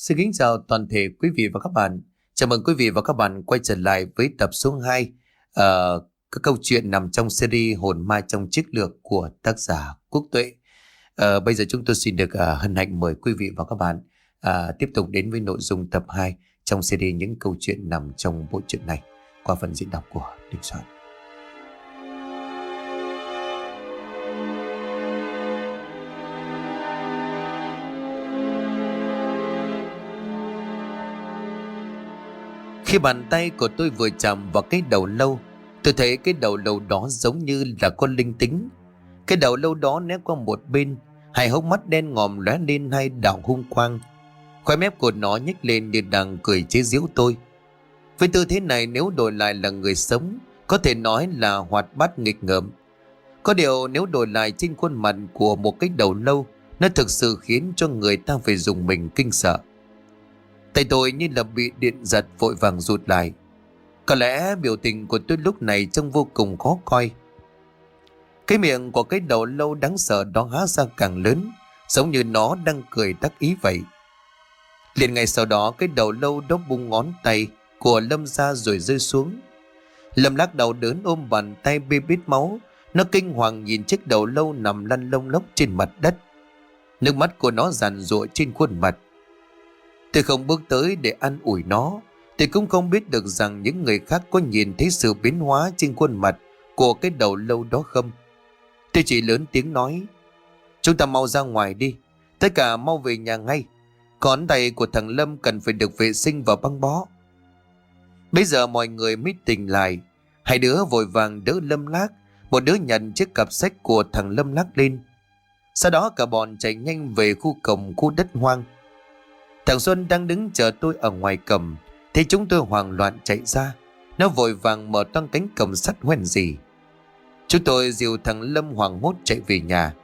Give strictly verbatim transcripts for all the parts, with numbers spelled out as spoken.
Xin kính chào toàn thể quý vị và các bạn. Chào mừng quý vị và các bạn quay trở lại với tập số hai uh, các câu chuyện nằm trong series Hồn Ma trong chiến lược của tác giả Quốc Tuệ. Uh, bây giờ chúng tôi xin được uh, hân hạnh mời quý vị và các bạn uh, tiếp tục đến với nội dung tập hai trong series những câu chuyện nằm trong bộ truyện này qua phần diễn đọc của Đình Soạn. Khi bàn tay của tôi vừa chạm vào cái đầu lâu, tôi thấy cái đầu lâu đó giống như là con linh tính. Cái đầu lâu đó né qua một bên, hai hốc mắt đen ngòm lóe lên hai đạo hung quang. Khóe mép của nó nhếch lên như đang cười chế giễu tôi. Với tư thế này, nếu đổi lại là người sống, có thể nói là hoạt bát nghịch ngợm. Có điều nếu đổi lại trên khuôn mặt của một cái đầu lâu, nó thực sự khiến cho người ta phải dùng mình kinh sợ. Tay tôi như là bị điện giật, vội vàng rụt lại. Có lẽ biểu tình của tôi lúc này trông vô cùng khó coi. Cái miệng của cái đầu lâu đáng sợ đó há ra càng lớn, giống như nó đang cười đắc ý vậy. Liền ngay sau đó, cái đầu lâu đó bung ngón tay của Lâm ra rồi rơi xuống. Lâm lắc đầu đớn ôm bàn tay bê bết máu. Nó kinh hoàng nhìn chiếc đầu lâu nằm lăn lông lốc trên mặt đất. Nước mắt của nó giàn giụa trên khuôn mặt. Tôi không bước tới để an ủi nó. Tôi cũng không biết được rằng những người khác có nhìn thấy sự biến hóa trên khuôn mặt của cái đầu lâu đó không. Tôi chỉ lớn tiếng nói: "Chúng ta mau ra ngoài đi. Tất cả mau về nhà ngay. Ngón tay của thằng Lâm cần phải được vệ sinh và băng bó." Bây giờ mọi người mới tỉnh lại. Hai đứa vội vàng đỡ Lâm Lác. Một đứa nhận chiếc cặp sách của thằng Lâm Lác lên. Sau đó cả bọn chạy nhanh về khu cổng khu đất hoang. Thằng Xuân đang đứng chờ tôi ở ngoài cổng, thấy chúng tôi hoảng loạn chạy ra. Nó vội vàng mở toang cánh cổng sắt hoen gì. Chúng tôi dìu thằng Lâm hoảng hốt chạy về nhà.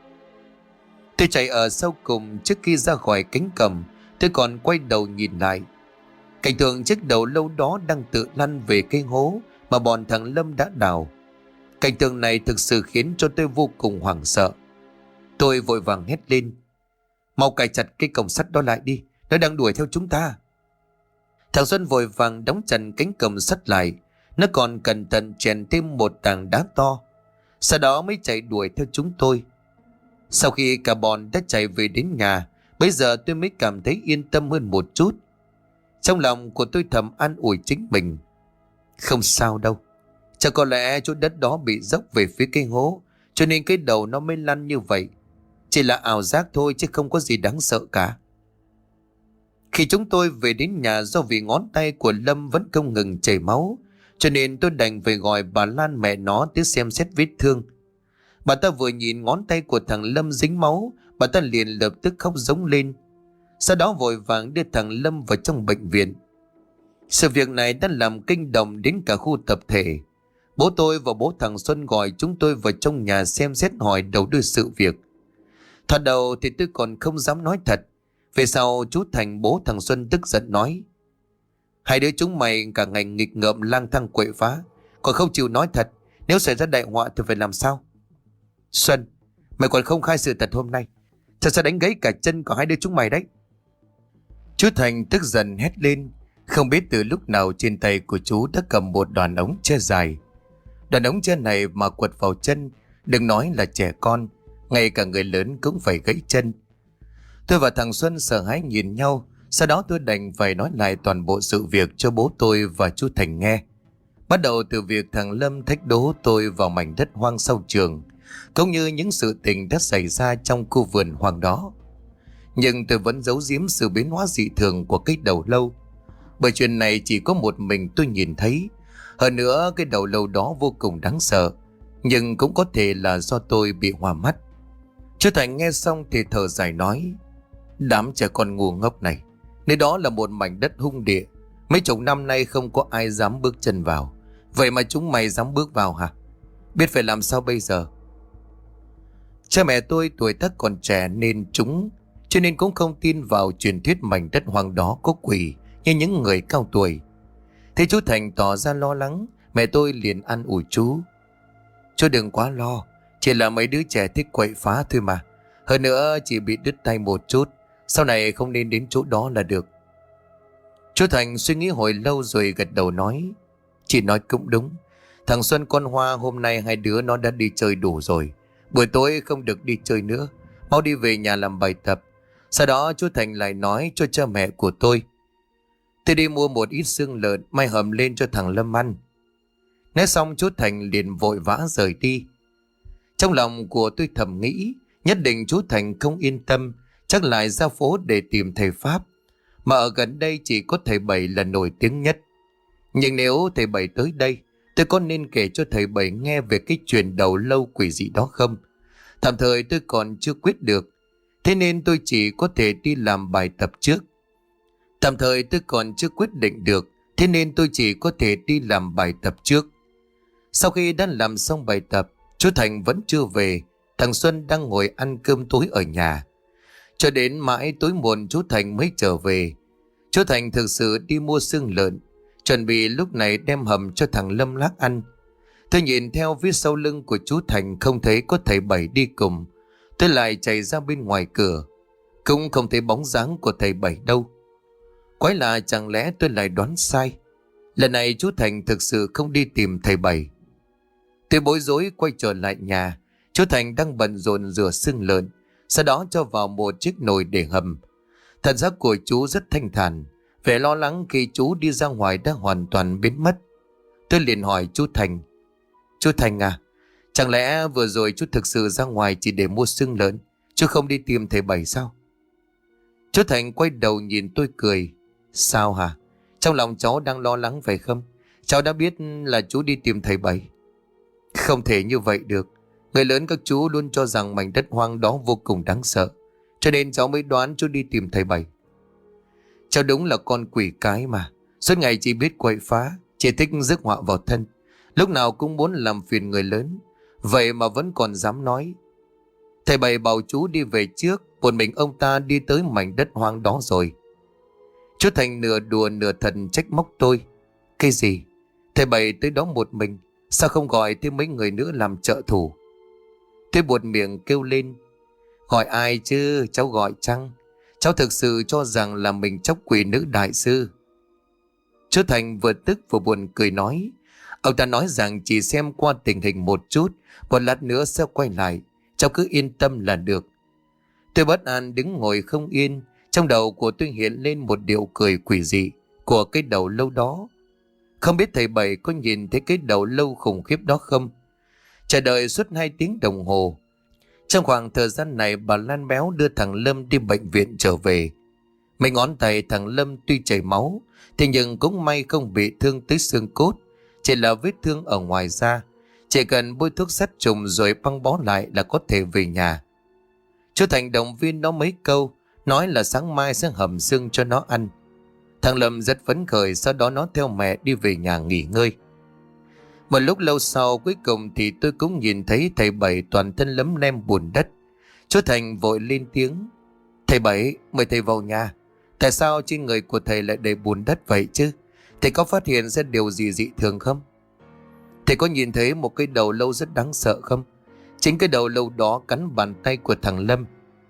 Tôi chạy ở sau cùng. Trước khi ra khỏi cánh cổng, tôi còn quay đầu nhìn lại. Cảnh tượng chiếc đầu lâu đó đang tự lăn về cái hố mà bọn thằng Lâm đã đào. Cảnh tượng này thực sự khiến cho tôi vô cùng hoảng sợ. Tôi vội vàng hét lên: "Mau cài chặt cái cổng sắt đó lại đi, nó đang đuổi theo chúng ta." Thằng Xuân vội vàng đóng chặt cánh cổng sắt lại. Nó còn cẩn thận chèn thêm một tảng đá to, sau đó mới chạy đuổi theo chúng tôi. Sau khi cả bọn đã chạy về đến nhà, bây giờ tôi mới cảm thấy yên tâm hơn một chút. Trong lòng của tôi thầm an ủi chính mình: không sao đâu, chắc có lẽ chỗ đất đó bị dốc về phía cái hố, cho nên cái đầu nó mới lăn như vậy. Chỉ là ảo giác thôi chứ không có gì đáng sợ cả. Khi chúng tôi về đến nhà, do vì ngón tay của Lâm vẫn không ngừng chảy máu, cho nên tôi đành phải gọi bà Lan mẹ nó tới xem xét vết thương. Bà ta vừa nhìn ngón tay của thằng Lâm dính máu, bà ta liền lập tức khóc rống lên. Sau đó vội vàng đưa thằng Lâm vào trong bệnh viện. Sự việc này đã làm kinh động đến cả khu tập thể. Bố tôi và bố thằng Xuân gọi chúng tôi vào trong nhà xem xét hỏi đầu đuôi sự việc. Thoạt đầu thì tôi còn không dám nói thật. Về sau chú Thành, bố thằng Xuân, tức giận nói: "Hai đứa chúng mày cả ngày nghịch ngợm lang thang quậy phá, còn không chịu nói thật. Nếu xảy ra đại họa thì phải làm sao?" "Xuân, mày còn không khai sự thật hôm nay, tao sẽ đánh gãy cả chân của hai đứa chúng mày đấy." Chú Thành tức giận hét lên. Không biết từ lúc nào trên tay của chú đã cầm một đoạn ống tre dài. Đoạn ống tre này mà quật vào chân, đừng nói là trẻ con, ngay cả người lớn cũng phải gãy chân. Tôi và thằng Xuân sợ hãi nhìn nhau. Sau đó tôi đành phải nói lại toàn bộ sự việc cho bố tôi và chú Thành nghe. Bắt đầu từ việc thằng Lâm thách đố tôi vào mảnh đất hoang sau trường, cũng như những sự tình đã xảy ra trong khu vườn hoang đó. Nhưng tôi vẫn giấu giếm sự biến hóa dị thường của cái đầu lâu, bởi chuyện này chỉ có một mình tôi nhìn thấy. Hơn nữa cái đầu lâu đó vô cùng đáng sợ, nhưng cũng có thể là do tôi bị hoa mắt. Chú Thành nghe xong thì thở dài nói: "Đám trẻ con ngu ngốc này, nơi đó là một mảnh đất hung địa, mấy chục năm nay không có ai dám bước chân vào. Vậy mà chúng mày dám bước vào hả? Biết phải làm sao bây giờ?" Cha mẹ tôi tuổi tác còn trẻ nên chúng cho nên cũng không tin vào truyền thuyết mảnh đất hoang đó có quỷ như những người cao tuổi. Thế chú Thành tỏ ra lo lắng, mẹ tôi liền an ủi chú: "Chú đừng quá lo, chỉ là mấy đứa trẻ thích quậy phá thôi mà. Hơn nữa chỉ bị đứt tay một chút, sau này không nên đến chỗ đó là được." Chú Thành suy nghĩ hồi lâu rồi gật đầu nói: Chị nói cũng đúng. Thằng Xuân con Hoa hôm nay hai đứa nó đã đi chơi đủ rồi. Buổi tối không được đi chơi nữa. Mau đi về nhà làm bài tập. Sau đó chú Thành lại nói cho cha mẹ của tôi: Tôi đi mua một ít xương lợn mai hầm lên cho thằng Lâm ăn. Nói xong chú Thành liền vội vã rời đi. Trong lòng của tôi thầm nghĩ nhất định chú Thành không yên tâm, chắc lại ra phố để tìm thầy Pháp. Mà ở gần đây chỉ có thầy Bảy là nổi tiếng nhất. Nhưng nếu thầy Bảy tới đây, tôi có nên kể cho thầy Bảy nghe về cái chuyện đầu lâu quỷ dị đó không? Tạm thời tôi còn chưa quyết được, thế nên tôi chỉ có thể đi làm bài tập trước. Tạm thời tôi còn chưa quyết định được, thế nên tôi chỉ có thể đi làm bài tập trước. Sau khi đã làm xong bài tập, chú Thành vẫn chưa về. Thằng Xuân đang ngồi ăn cơm tối ở nhà. Cho đến mãi tối muộn chú Thành mới trở về. Chú Thành thực sự đi mua xương lợn, chuẩn bị lúc này đem hầm cho thằng Lâm Lác ăn. Tôi nhìn theo phía sau lưng của chú Thành không thấy có thầy Bảy đi cùng. Tôi lại chạy ra bên ngoài cửa, cũng không thấy bóng dáng của thầy Bảy đâu. Quái lạ, chẳng lẽ tôi lại đoán sai? Lần này chú Thành thực sự không đi tìm thầy Bảy. Tôi bối rối quay trở lại nhà. Chú Thành đang bận rộn rửa xương lợn, sau đó cho vào một chiếc nồi để hầm. Thần sắc của chú rất thanh thản, vẻ lo lắng khi chú đi ra ngoài đã hoàn toàn biến mất. Tôi liền hỏi chú Thành: Chú Thành à, chẳng lẽ vừa rồi chú thực sự ra ngoài chỉ để mua xương lợn, chứ không đi tìm thầy Bảy sao? Chú Thành quay đầu nhìn tôi cười: Sao hả? Trong lòng cháu đang lo lắng phải không? Cháu đã biết là chú đi tìm thầy Bảy. Không thể như vậy được. Người lớn các chú luôn cho rằng mảnh đất hoang đó vô cùng đáng sợ, cho nên cháu mới đoán chú đi tìm thầy Bảy. Cháu đúng là con quỷ cái mà, suốt ngày chỉ biết quậy phá, chỉ thích rước họa vào thân, lúc nào cũng muốn làm phiền người lớn. Vậy mà vẫn còn dám nói. Thầy Bảy bảo chú đi về trước, một mình ông ta đi tới mảnh đất hoang đó rồi. Chú Thành nửa đùa nửa thật trách móc tôi: Cái gì? Thầy Bảy tới đó một mình, sao không gọi thêm mấy người nữa làm trợ thủ? Tôi buột miệng kêu lên: Gọi ai chứ, cháu gọi chăng? Cháu thực sự cho rằng là mình chọc quỷ nữ đại sư. Chú Thành vừa tức vừa buồn cười nói: Ông ta nói rằng chỉ xem qua tình hình một chút, một lát nữa sẽ quay lại, cháu cứ yên tâm là được. Tôi bất an đứng ngồi không yên. Trong đầu của tôi hiện lên một điệu cười quỷ dị của cái đầu lâu đó. Không biết thầy Bảy có nhìn thấy cái đầu lâu khủng khiếp đó không? Chờ đợi suốt hai tiếng đồng hồ. Trong khoảng thời gian này, bà Lan Béo đưa thằng Lâm đi bệnh viện trở về. Mấy ngón tay thằng Lâm tuy chảy máu, thế nhưng cũng may không bị thương tới xương cốt, chỉ là vết thương ở ngoài da. Chỉ cần bôi thuốc sát trùng rồi băng bó lại là có thể về nhà. Chú Thành động viên nó mấy câu, nói là sáng mai sẽ hầm xương cho nó ăn. Thằng Lâm rất phấn khởi, sau đó nó theo mẹ đi về nhà nghỉ ngơi. Một lúc lâu sau, cuối cùng thì tôi cũng nhìn thấy thầy Bảy toàn thân lấm lem bùn đất. Chú Thành vội lên tiếng: Thầy Bảy, mời thầy vào nhà. Tại sao trên người của thầy lại đầy bùn đất vậy chứ? Thầy có phát hiện ra điều gì dị thường không? Thầy có nhìn thấy một cái đầu lâu rất đáng sợ không? Chính cái đầu lâu đó cắn bàn tay của thằng Lâm.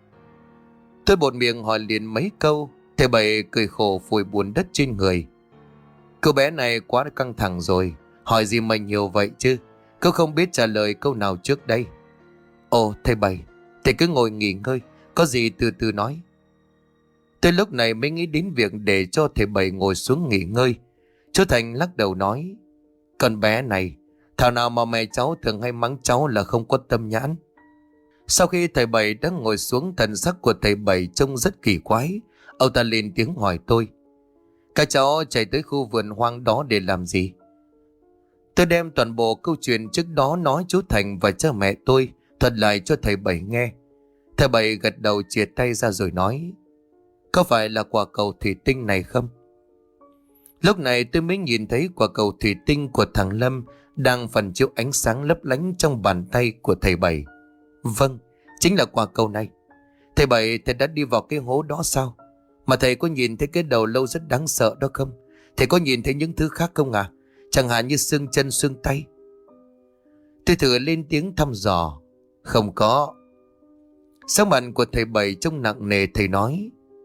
Tôi bột miệng hỏi liền mấy câu. Thầy Bảy cười khổ phủi bùn đất trên người: Cô bé này quá căng thẳng rồi, hỏi gì mà nhiều vậy chứ? Cô không biết trả lời câu nào trước đây. Ồ thầy Bảy, thầy cứ ngồi nghỉ ngơi, có gì từ từ nói. Tôi lúc này mới nghĩ đến việc để cho thầy Bảy ngồi xuống nghỉ ngơi. Chú Thành lắc đầu nói: Con bé này, thảo nào mà mẹ cháu thường hay mắng cháu là không có tâm nhãn. Sau khi thầy Bảy đã ngồi xuống, thần sắc của thầy Bảy trông rất kỳ quái. Ông ta lên tiếng hỏi tôi: Các cháu chạy tới khu vườn hoang đó để làm gì? Tôi đem toàn bộ câu chuyện trước đó nói chú Thành và cha mẹ tôi thuật lại cho thầy Bảy nghe. Thầy Bảy gật đầu chìa tay ra rồi nói: Có phải là quả cầu thủy tinh này không? Lúc này tôi mới nhìn thấy quả cầu thủy tinh của thằng Lâm đang phản chiếu ánh sáng lấp lánh trong bàn tay của thầy Bảy. Vâng, chính là quả cầu này. Thầy Bảy, thầy đã đi vào cái hố đó sao? Mà thầy có nhìn thấy cái đầu lâu rất đáng sợ đó không? Thầy có nhìn thấy những thứ khác không à? Chẳng hạn như xương chân xương tay. Tôi thử lên tiếng thăm dò: Không có. Sắc mặt của thầy Bảy trông nặng nề, thầy nói: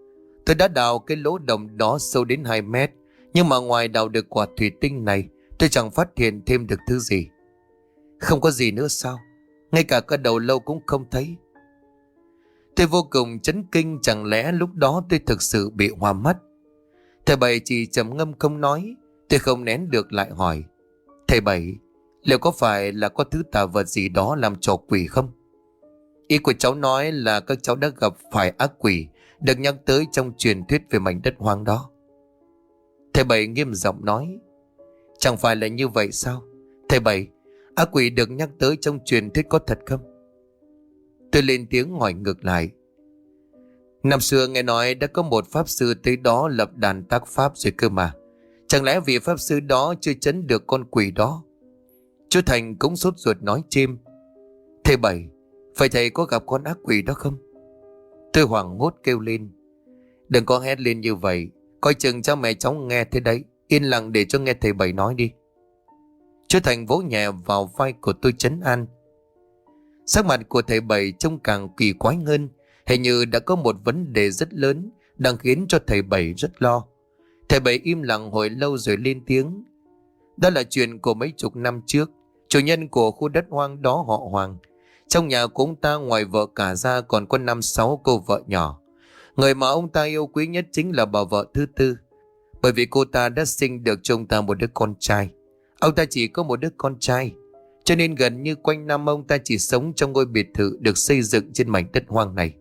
Tôi đã đào cái lỗ đồng đó sâu đến hai mét, nhưng mà ngoài đào được quả thủy tinh này, tôi chẳng phát hiện thêm được thứ gì. Không có gì nữa sao? Ngay cả cái đầu lâu cũng không thấy. Tôi vô cùng chấn kinh, chẳng lẽ lúc đó tôi thực sự bị hoa mắt? Thầy Bảy chỉ trầm ngâm không nói. Tôi không nén được lại hỏi: Thầy Bảy, liệu có phải là có thứ tà vật gì đó làm trò quỷ không? Ý của cháu nói là các cháu đã gặp phải ác quỷ được nhắc tới trong truyền thuyết về mảnh đất hoang đó. Thầy Bảy nghiêm giọng nói: Chẳng phải là như vậy sao? Thầy Bảy, ác quỷ được nhắc tới trong truyền thuyết có thật không? Tôi lên tiếng hỏi ngược lại: Năm xưa nghe nói đã có một pháp sư tới đó lập đàn tác pháp rồi cơ mà. Chẳng lẽ vị pháp sư đó chưa trấn được con quỷ đó? Chú Thành cũng sốt ruột nói chêm: Thầy Bảy, phải thầy có gặp con ác quỷ đó không? Tôi hoảng hốt kêu lên: Đừng có hét lên như vậy, coi chừng cha mẹ cháu nghe thế đấy. Yên lặng để cho nghe thầy Bảy nói đi. Chú Thành vỗ nhẹ vào vai của tôi trấn an. Sắc mặt của thầy Bảy trông càng kỳ quái hơn, hình như đã có một vấn đề rất lớn đang khiến cho thầy Bảy rất lo. Thầy Bảy im lặng hồi lâu rồi lên tiếng: Đó là chuyện của mấy chục năm trước. Chủ nhân của khu đất hoang đó họ Hoàng. Trong nhà của ông ta ngoài vợ cả ra còn có năm sáu cô vợ nhỏ. Người mà ông ta yêu quý nhất chính là bà vợ thứ tư, bởi vì cô ta đã sinh được cho ông ta một đứa con trai. Ông ta chỉ có một đứa con trai, cho nên gần như quanh năm ông ta chỉ sống trong ngôi biệt thự được xây dựng trên mảnh đất hoang này.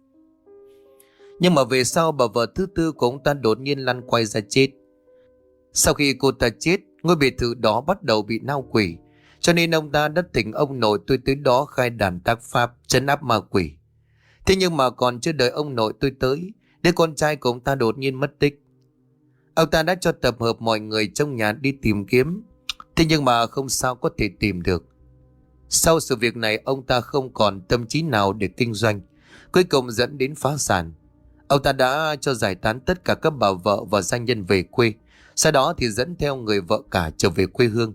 Nhưng mà về sau bà vợ thứ tư của ông ta đột nhiên lăn quay ra chết. Sau khi cô ta chết, ngôi biệt thự đó bắt đầu bị nao quỷ, cho nên ông ta đã thỉnh ông nội tôi tới đó khai đàn tác pháp trấn áp ma quỷ. Thế nhưng mà còn chưa đợi ông nội tôi tới, đứa con trai của ông ta đột nhiên mất tích. Ông ta đã cho tập hợp mọi người trong nhà đi tìm kiếm, thế nhưng mà không sao có thể tìm được. Sau sự việc này ông ta không còn tâm trí nào để kinh doanh, cuối cùng dẫn đến phá sản. Ông ta đã cho giải tán tất cả các bà vợ và gia nhân về quê, sau đó thì dẫn theo người vợ cả trở về quê hương.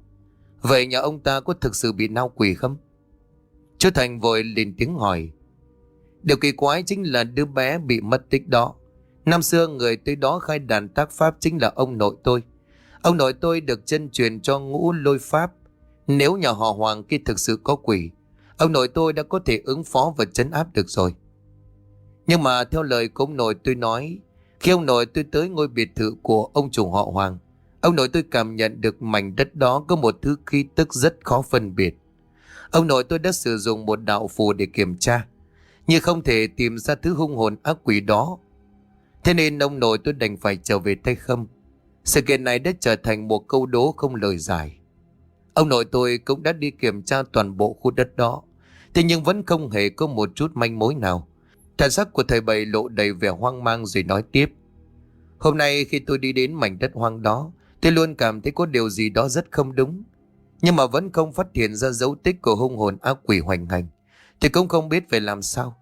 Vậy nhà ông ta có thực sự bị nao quỷ không? Chú Thành vội lên tiếng hỏi. Điều kỳ quái chính là đứa bé bị mất tích đó, năm xưa người tới đó khai đàn tác pháp chính là ông nội tôi. Ông nội tôi được chân truyền cho ngũ lôi pháp. Nếu nhà họ Hoàng kia thực sự có quỷ, ông nội tôi đã có thể ứng phó và trấn áp được rồi. Nhưng mà theo lời của ông nội tôi nói, khi ông nội tôi tới ngôi biệt thự của ông chủ họ Hoàng, ông nội tôi cảm nhận được mảnh đất đó có một thứ khí tức rất khó phân biệt. Ông nội tôi đã sử dụng một đạo phù để kiểm tra, nhưng không thể tìm ra thứ hung hồn ác quỷ đó. Thế nên ông nội tôi đành phải trở về tay không. Sự kiện này đã trở thành một câu đố không lời giải. Ông nội tôi cũng đã đi kiểm tra toàn bộ khu đất đó, thế nhưng vẫn không hề có một chút manh mối nào. Thần sắc của thầy Bảy lộ đầy vẻ hoang mang rồi nói tiếp. Hôm nay khi tôi đi đến mảnh đất hoang đó, tôi luôn cảm thấy có điều gì đó rất không đúng, nhưng mà vẫn không phát hiện ra dấu tích của hung hồn ác quỷ hoành hành. Tôi cũng không biết phải làm sao.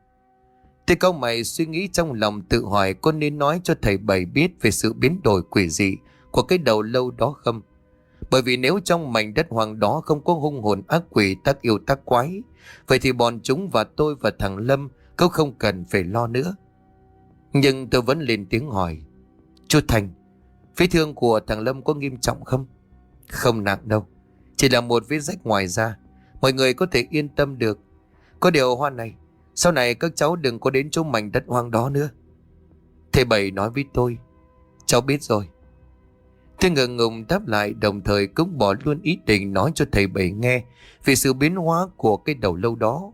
Tôi cau mày suy nghĩ trong lòng tự hỏi có nên nói cho thầy Bảy biết về sự biến đổi quỷ dị của cái đầu lâu đó không. Bởi vì nếu trong mảnh đất hoang đó không có hung hồn ác quỷ tác yêu tác quái, vậy thì bọn chúng và tôi và thằng Lâm cũng không cần phải lo nữa. Nhưng tôi vẫn lên tiếng hỏi. Chú Thành, vết thương của thằng Lâm có nghiêm trọng không? Không nặng đâu, chỉ là một vết rách ngoài da, mọi người có thể yên tâm được. Có điều Hoa này, sau này các cháu đừng có đến chỗ mảnh đất hoang đó nữa. Thầy Bảy nói với tôi. Cháu biết rồi. Tôi ngượng ngùng đáp lại, đồng thời cũng bỏ luôn ý định nói cho thầy Bảy nghe về sự biến hóa của cái đầu lâu đó.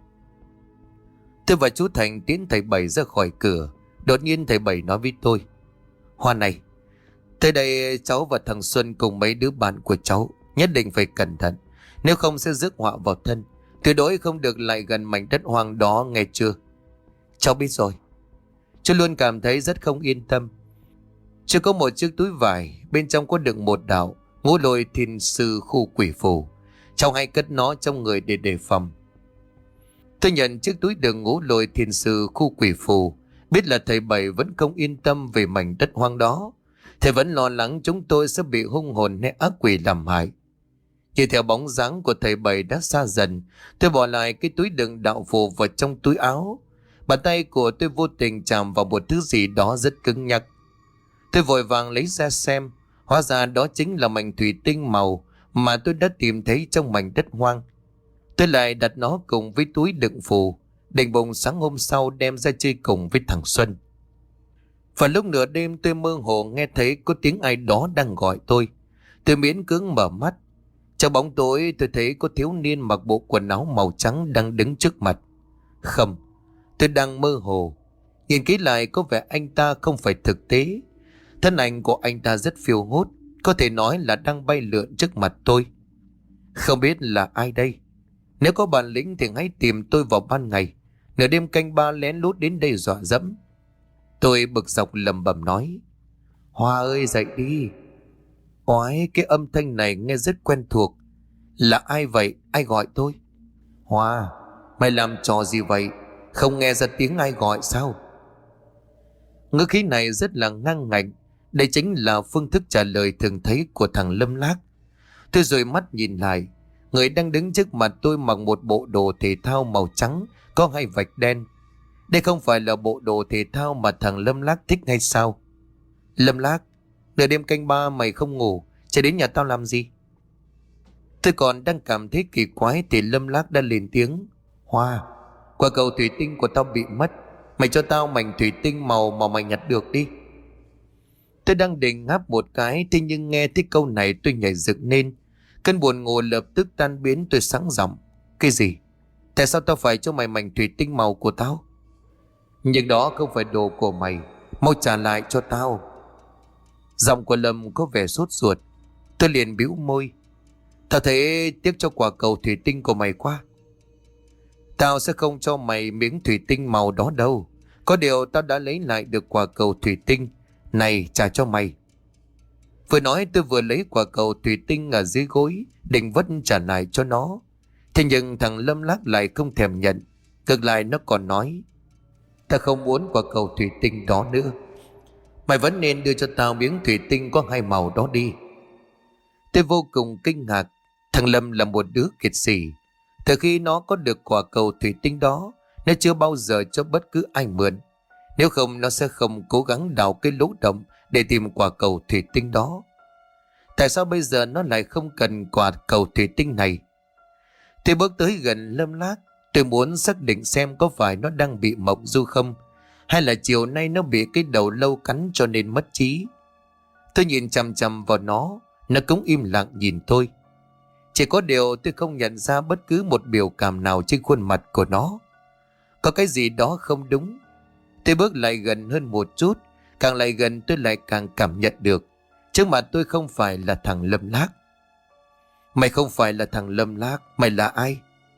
Tôi và chú Thành tiến thầy Bảy ra khỏi cửa. Đột nhiên thầy Bảy nói với tôi. Hoa này, tới đây cháu và thằng Xuân cùng mấy đứa bạn của cháu nhất định phải cẩn thận, nếu không sẽ rước họa vào thân. Tuyệt đối không được lại gần mảnh đất hoang đó, nghe chưa? Cháu biết rồi. Chú luôn cảm thấy rất không yên tâm. Chưa có một chiếc túi vải, bên trong có đựng một đạo ngũ lôi thiên sư khu quỷ phù. Cháu hãy cất nó trong người để đề phòng. Tôi nhận chiếc túi đựng ngũ lôi thiên sư khu quỷ phù, biết là thầy Bảy vẫn không yên tâm về mảnh đất hoang đó. Thầy vẫn lo lắng chúng tôi sẽ bị hung hồn hay ác quỷ làm hại. Chỉ theo bóng dáng của thầy Bảy đã xa dần, tôi bỏ lại cái túi đựng đạo phù vào trong túi áo. Bàn tay của tôi vô tình chạm vào một thứ gì đó rất cứng nhắc. Tôi vội vàng lấy ra xem. Hóa ra đó chính là mảnh thủy tinh màu mà tôi đã tìm thấy trong mảnh đất hoang. Tôi lại đặt nó cùng với túi đựng phù, định bụng sáng hôm sau đem ra chơi cùng với thằng Xuân. Và lúc nửa đêm tôi mơ hồ nghe thấy có tiếng ai đó đang gọi tôi. Tôi miễn cưỡng mở mắt. Trong bóng tối tôi thấy có thiếu niên mặc bộ quần áo màu trắng đang đứng trước mặt. Không, tôi đang mơ hồ. Nhìn kỹ lại có vẻ anh ta không phải thực tế. Thân ảnh của anh ta rất phiêu hốt, có thể nói là đang bay lượn trước mặt tôi. Không biết là ai đây? Nếu có bản lĩnh thì hãy tìm tôi vào ban ngày. Nửa đêm canh ba lén lút đến đây dọa dẫm. Tôi bực dọc lầm bầm nói: Hoa ơi dậy đi. Oái, cái âm thanh này nghe rất quen thuộc. Là ai vậy? Ai gọi tôi? Hoa, mày làm trò gì vậy? Không nghe ra tiếng ai gọi sao? Ngữ khí này rất là ngang ngạnh. Đây chính là phương thức trả lời thường thấy của thằng Lâm Lác. Tôi rồi mắt nhìn lại. Người đang đứng trước mặt tôi mặc một bộ đồ thể thao màu trắng, có hai vạch đen. Đây không phải là bộ đồ thể thao mà thằng Lâm Lác thích hay sao? Lâm Lác, nửa đêm canh ba mày không ngủ, chạy đến nhà tao làm gì? Tôi còn đang cảm thấy kỳ quái thì Lâm Lác đã lên tiếng: Hoa, quả cầu thủy tinh của tao bị mất. Mày cho tao mảnh thủy tinh màu mà mày nhặt được đi. Tôi đang định ngáp một cái, thế nhưng nghe thấy câu này tôi nhảy dựng lên. Cơn buồn ngủ lập tức tan biến. Tôi sáng giọng: Cái gì? Tại sao tao phải cho mày mảnh thủy tinh màu của tao? Nhưng đó không phải đồ của mày. Mau trả lại cho tao. Giọng của Lâm có vẻ sốt ruột. Tôi liền bĩu môi: Tao thấy tiếc cho quả cầu thủy tinh của mày quá. Tao sẽ không cho mày miếng thủy tinh màu đó đâu. Có điều tao đã lấy lại được quả cầu thủy tinh này, trả cho mày. Vừa nói tôi vừa lấy quả cầu thủy tinh ở dưới gối, định vất trả lại cho nó. Thế nhưng thằng Lâm Lác lại không thèm nhận. Ngược lại nó còn nói: Tao không muốn quả cầu thủy tinh đó nữa. Mày vẫn nên đưa cho tao miếng thủy tinh có hai màu đó đi. Tôi vô cùng kinh ngạc. Thằng Lâm là một đứa kiệt sĩ. Từ khi nó có được quả cầu thủy tinh đó, nó chưa bao giờ cho bất cứ ai mượn. Nếu không nó sẽ không cố gắng đào cái lỗ động để tìm quả cầu thủy tinh đó. Tại sao bây giờ nó lại không cần quả cầu thủy tinh này? Tôi bước tới gần Lâm Lác. Tôi muốn xác định xem có phải nó đang bị mộng du không, hay là chiều nay nó bị cái đầu lâu cắn cho nên mất trí. Tôi nhìn chằm chằm vào nó. Nó cũng im lặng nhìn tôi. Chỉ có điều tôi không nhận ra bất cứ một biểu cảm nào trên khuôn mặt của nó. Có cái gì đó không đúng. Tôi bước lại gần hơn một chút. Càng lại gần tôi lại càng cảm nhận được trước mặt tôi không phải là thằng Lâm Lác. Mày không phải là thằng Lâm Lác, mày là ai?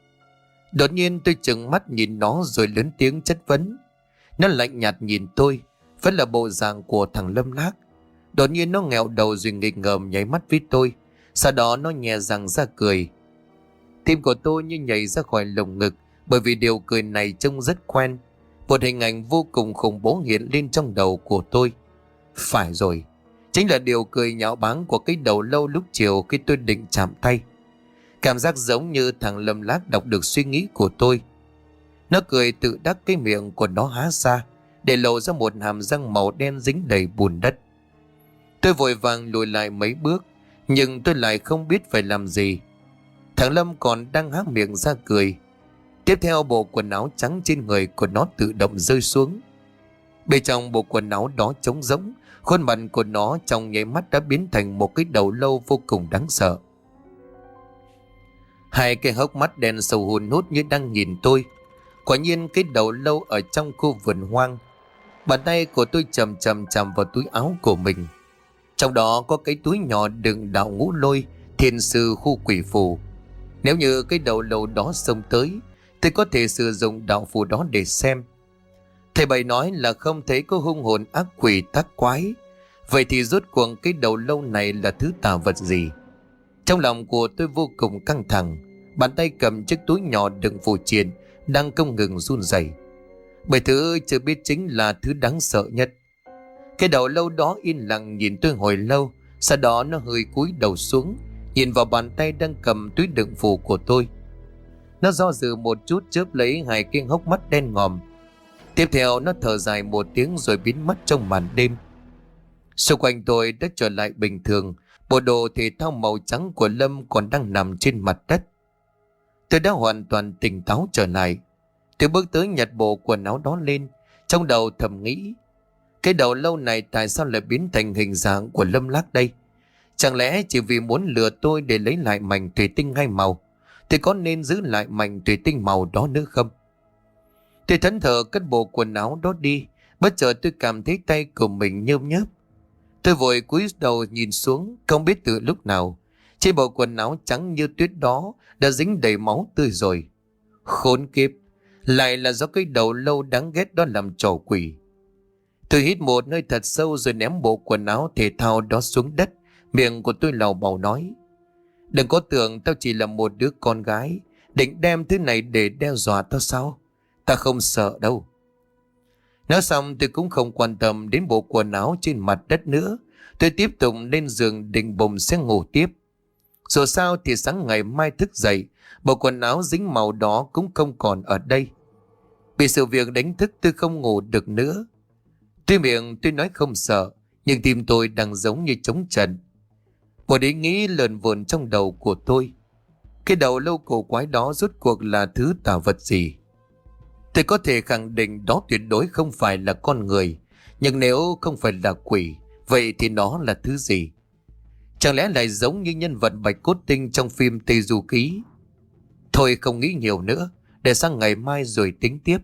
Đột nhiên tôi trừng mắt nhìn nó rồi lớn tiếng chất vấn. Nó lạnh nhạt nhìn tôi, vẫn là bộ dạng của thằng Lâm Lác. Đột nhiên nó nghẹo đầu rồi nghịch ngợm nháy mắt với tôi. Sau đó nó nhẹ răng ra cười. Tim của tôi như nhảy ra khỏi lồng ngực, bởi vì điều cười này trông rất quen. Một hình ảnh vô cùng khủng bố hiện lên trong đầu của tôi. Phải rồi, chính là điều cười nhạo báng của cái đầu lâu lúc chiều khi tôi định chạm tay. Cảm giác giống như thằng Lâm Lác đọc được suy nghĩ của tôi. Nó cười tự đắc, cái miệng của nó há ra để lộ ra một hàm răng màu đen dính đầy bùn đất. Tôi vội vàng lùi lại mấy bước, nhưng tôi lại không biết phải làm gì. Thằng Lâm còn đang há miệng ra cười. Tiếp theo bộ quần áo trắng trên người của nó tự động rơi xuống. Bên trong bộ quần áo đó trống rỗng, khuôn mặt của nó trong nháy mắt đã biến thành một cái đầu lâu vô cùng đáng sợ. Hai cái hốc mắt đen sâu hun hút như đang nhìn tôi. Quả nhiên cái đầu lâu ở trong khu vườn hoang. Bàn tay của tôi chầm chầm chầm vào túi áo của mình. Trong đó có cái túi nhỏ đựng đạo ngũ lôi, thiên sư khu quỷ phù. Nếu như cái đầu lâu đó xông tới, tôi có thể sử dụng đạo phù đó để xem. Thầy Bảy nói là không thấy có hung hồn ác quỷ tác quái. Vậy thì rốt cuộc cái đầu lâu này là thứ tà vật gì? Trong lòng của tôi vô cùng căng thẳng. Bàn tay cầm chiếc túi nhỏ đựng phù triện đang không ngừng run rẩy. Bởi thứ chưa biết chính là thứ đáng sợ nhất. Cái đầu lâu đó yên lặng nhìn tôi hồi lâu. Sau đó nó hơi cúi đầu xuống, nhìn vào bàn tay đang cầm túi đựng phù của tôi. Nó do dự một chút chớp lấy hai cái hốc mắt đen ngòm. Tiếp theo nó thở dài một tiếng rồi biến mất trong màn đêm. Xung quanh tôi đã trở lại bình thường. Bộ đồ thể thao màu trắng của Lâm còn đang nằm trên mặt đất. Tôi đã hoàn toàn tỉnh táo trở lại. Tôi bước tới nhặt bộ quần áo đó lên. Trong đầu thầm nghĩ, cái đầu lâu này tại sao lại biến thành hình dạng của Lâm Lác đây? Chẳng lẽ chỉ vì muốn lừa tôi để lấy lại mảnh thủy tinh hai màu, thì có nên giữ lại mảnh thủy tinh màu đó nữa không? Tôi thẫn thờ cất bộ quần áo đó đi. Bất chợt tôi cảm thấy tay của mình nhơm nhớp. Tôi vội cúi đầu nhìn xuống. Không biết từ lúc nào trên bộ quần áo trắng như tuyết đó đã dính đầy máu tươi rồi. Khốn kiếp, lại là do cái đầu lâu đáng ghét đó làm trò quỷ. Tôi hít một hơi thật sâu rồi ném bộ quần áo thể thao đó xuống đất. Miệng của tôi lầu bầu nói, đừng có tưởng tao chỉ là một đứa con gái định đem thứ này để đe dọa tao sao? Ta không sợ đâu. Nói xong tôi cũng không quan tâm đến bộ quần áo trên mặt đất nữa. Tôi tiếp tục lên giường định bụng sẽ ngủ tiếp. Dù sao thì sáng ngày mai thức dậy, bộ quần áo dính màu đó cũng không còn ở đây. Vì sự việc đánh thức tôi không ngủ được nữa. Tuy miệng tôi nói không sợ, nhưng tim tôi đang giống như trống trần. Một ý nghĩ lờn vờn trong đầu của tôi. Cái đầu lâu cổ quái đó rốt cuộc là thứ tà vật gì? Tôi có thể khẳng định đó tuyệt đối không phải là con người. Nhưng nếu không phải là quỷ, vậy thì nó là thứ gì? Chẳng lẽ lại giống như nhân vật Bạch Cốt Tinh trong phim Tây Du Ký? Thôi không nghĩ nhiều nữa, để sang ngày mai rồi tính tiếp.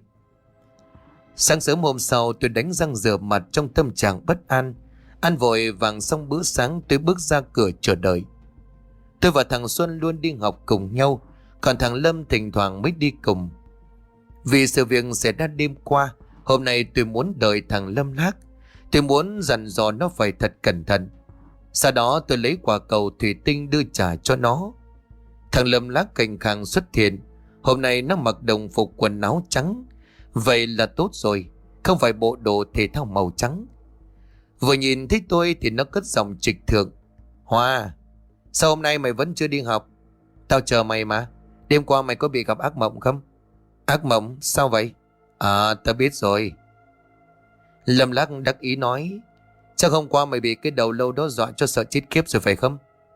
Sáng sớm hôm sau tôi đánh răng rửa mặt trong tâm trạng bất an. Ăn vội vàng xong bữa sáng tôi bước ra cửa chờ đợi. Tôi và thằng Xuân luôn đi học cùng nhau, còn thằng Lâm thỉnh thoảng mới đi cùng. Vì sự việc xảy ra đêm qua, hôm nay tôi muốn đợi thằng Lâm Lác. Tôi muốn dặn dò nó phải thật cẩn thận. Sau đó tôi lấy quả cầu thủy tinh đưa trả cho nó. Thằng Lâm Lác cành khàng xuất hiện. Hôm nay nó mặc đồng phục quần áo trắng. Vậy là tốt rồi, không phải bộ đồ thể thao màu trắng. Vừa nhìn thấy tôi thì nó cất giọng trịch thượng. Hoa, sao hôm nay mày vẫn chưa đi học? Tao chờ mày mà. Đêm qua mày có bị gặp ác mộng không? Ác mộng? Sao vậy? À, tao biết rồi. Lâm Lác đắc ý nói, chắc hôm qua mày bị cái đầu lâu đó dọa cho sợ chết khiếp rồi phải không?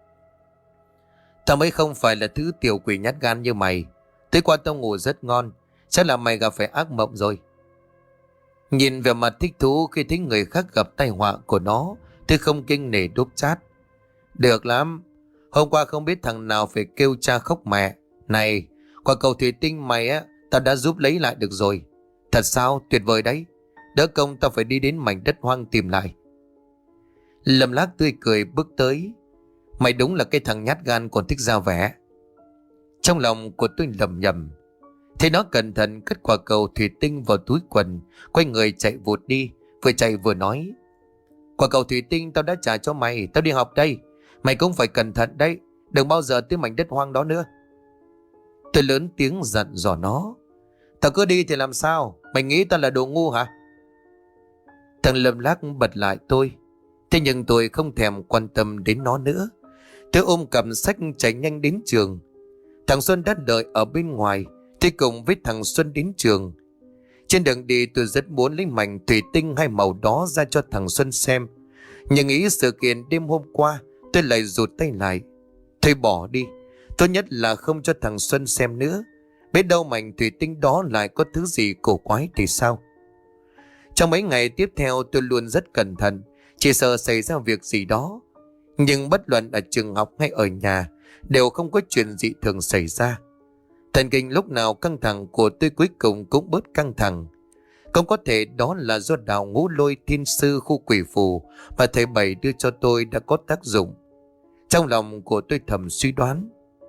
Tao mới không phải là thứ tiểu quỷ nhát gan như mày. Tối qua tao ngủ rất ngon. Chắc là mày gặp phải ác mộng rồi. Nhìn về mặt thích thú khi thấy người khác gặp tai họa của nó, tôi không kinh nể đốp chát. Được lắm. Hôm qua không biết thằng nào phải kêu cha khóc mẹ. Này, quả cầu thủy tinh mày á, tao đã giúp lấy lại được rồi. Thật sao? Tuyệt vời đấy. Đỡ công tao phải đi đến mảnh đất hoang tìm lại. Lâm Lác tươi cười bước tới. Mày đúng là cái thằng nhát gan còn thích ra vẻ. Trong lòng của tôi lầm nhầm. Thế nó cẩn thận cất quả cầu thủy tinh vào túi quần, quay người chạy vụt đi, vừa chạy vừa nói. Quả cầu thủy tinh tao đã trả cho mày, tao đi học đây. Mày cũng phải cẩn thận đấy, đừng bao giờ tới mảnh đất hoang đó nữa. Tôi lớn tiếng dặn dò nó. Tao cứ đi thì làm sao? Mày nghĩ tao là đồ ngu hả? Thằng Lâm Lác bật lại tôi. Thế nhưng tôi không thèm quan tâm đến nó nữa. Tôi ôm cặp sách chạy nhanh đến trường. Thằng Xuân đã đợi ở bên ngoài. Tôi cùng với thằng Xuân đến trường. Trên đường đi tôi rất muốn lấy mảnh thủy tinh hai màu đó ra cho thằng Xuân xem. Nhưng nghĩ sự kiện đêm hôm qua, tôi lại rụt tay lại. Thôi bỏ đi. Tốt nhất là không cho thằng Xuân xem nữa. Biết đâu mảnh thủy tinh đó lại có thứ gì cổ quái thì sao? Trong mấy ngày tiếp theo tôi luôn rất cẩn thận, chỉ sợ xảy ra việc gì đó. Nhưng bất luận ở trường học hay ở nhà, đều không có chuyện dị thường xảy ra. Thần kinh lúc nào căng thẳng của tôi cuối cùng cũng bớt căng thẳng. Không có thể đó là do đạo ngũ lôi thiên sư khu quỷ phù mà thầy Bảy đưa cho tôi đã có tác dụng. Trong lòng của tôi thầm suy đoán.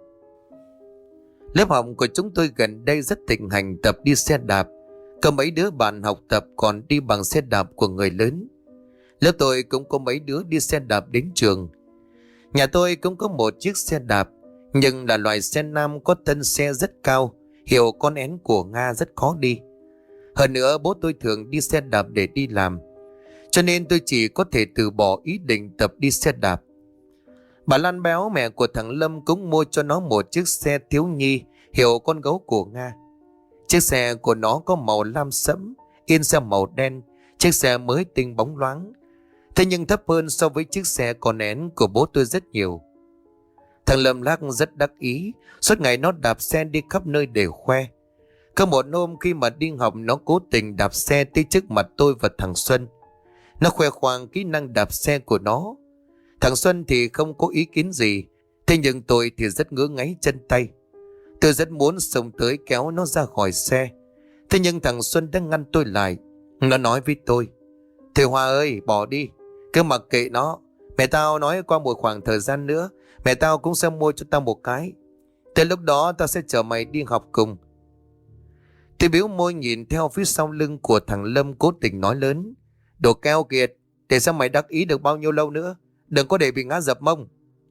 Lớp học của chúng tôi gần đây rất thịnh hành tập đi xe đạp. Có mấy đứa bạn học tập còn đi bằng xe đạp của người lớn. Lớp tôi cũng có mấy đứa đi xe đạp đến trường. Nhà tôi cũng có một chiếc xe đạp, nhưng là loại xe nam có thân xe rất cao, hiệu con én của Nga rất khó đi. Hơn nữa bố tôi thường đi xe đạp để đi làm, cho nên tôi chỉ có thể từ bỏ ý định tập đi xe đạp. Bà Lan Béo, mẹ của thằng Lâm, cũng mua cho nó một chiếc xe thiếu nhi hiệu con gấu của Nga. Chiếc xe của nó có màu lam sẫm, yên xe màu đen, chiếc xe mới tinh bóng loáng. Thế nhưng thấp hơn so với chiếc xe con én của bố tôi rất nhiều. Thằng Lâm Lắc rất đắc ý, suốt ngày nó đạp xe đi khắp nơi để khoe. Có một hôm khi mà đi học, nó cố tình đạp xe tới trước mặt tôi và thằng Xuân. Nó khoe khoang kỹ năng đạp xe của nó. Thằng Xuân thì không có ý kiến gì, thế nhưng tôi thì rất ngứa ngáy chân tay. Tôi rất muốn xông tới kéo nó ra khỏi xe. Thế nhưng thằng Xuân đã ngăn tôi lại. Nó nói với tôi: "Thầy Hòa ơi, bỏ đi, cứ mặc kệ nó. Mẹ tao nói qua một khoảng thời gian nữa, mẹ tao cũng sẽ mua cho tao một cái. Tới lúc đó tao sẽ chở mày đi học cùng." Tôi bĩu môi nhìn theo phía sau lưng của thằng Lâm, cố tình nói lớn: "Đồ keo kiệt, để xem mày đắc ý được bao nhiêu lâu nữa. Đừng có để bị ngã dập mông."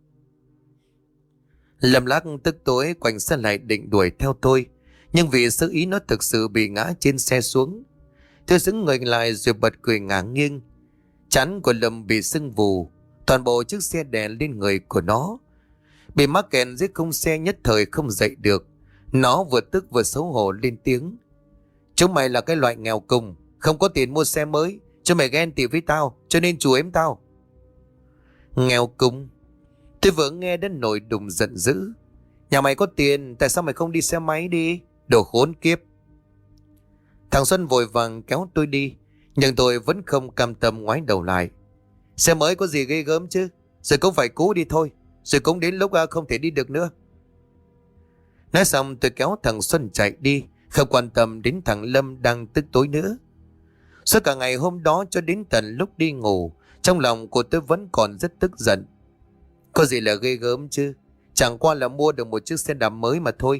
Lâm Lắc tức tối quay sang lại định đuổi theo tôi, nhưng vì sơ ý nó thực sự bị ngã trên xe xuống. Tôi sững người lại rồi bật cười ngả nghiêng. Chắn của Lâm bị sưng vù, toàn bộ chiếc xe đè lên người của nó. Bị mắc kẹt dưới khung xe, nhất thời không dậy được. Nó vừa tức vừa xấu hổ lên tiếng: "Chúng mày là cái loại nghèo cùng, không có tiền mua xe mới, cho mày ghen tị với tao, cho nên chù ếm tao." Nghèo cùng? Tôi vừa nghe đến nổi đùng giận dữ. Nhà mày có tiền, tại sao mày không đi xe máy đi? Đồ khốn kiếp! Thằng Xuân vội vàng kéo tôi đi, nhưng tôi vẫn không cam tâm ngoái đầu lại. Xe mới có gì ghê gớm chứ, rồi cũng phải cứu đi thôi, rồi cũng đến lúc không thể đi được nữa. Nói xong tôi kéo thằng Xuân chạy đi, không quan tâm đến thằng Lâm đang tức tối nữa. Suốt cả ngày hôm đó cho đến tận lúc đi ngủ, trong lòng của tôi vẫn còn rất tức giận. Có gì là ghê gớm chứ, chẳng qua là mua được một chiếc xe đạp mới mà thôi.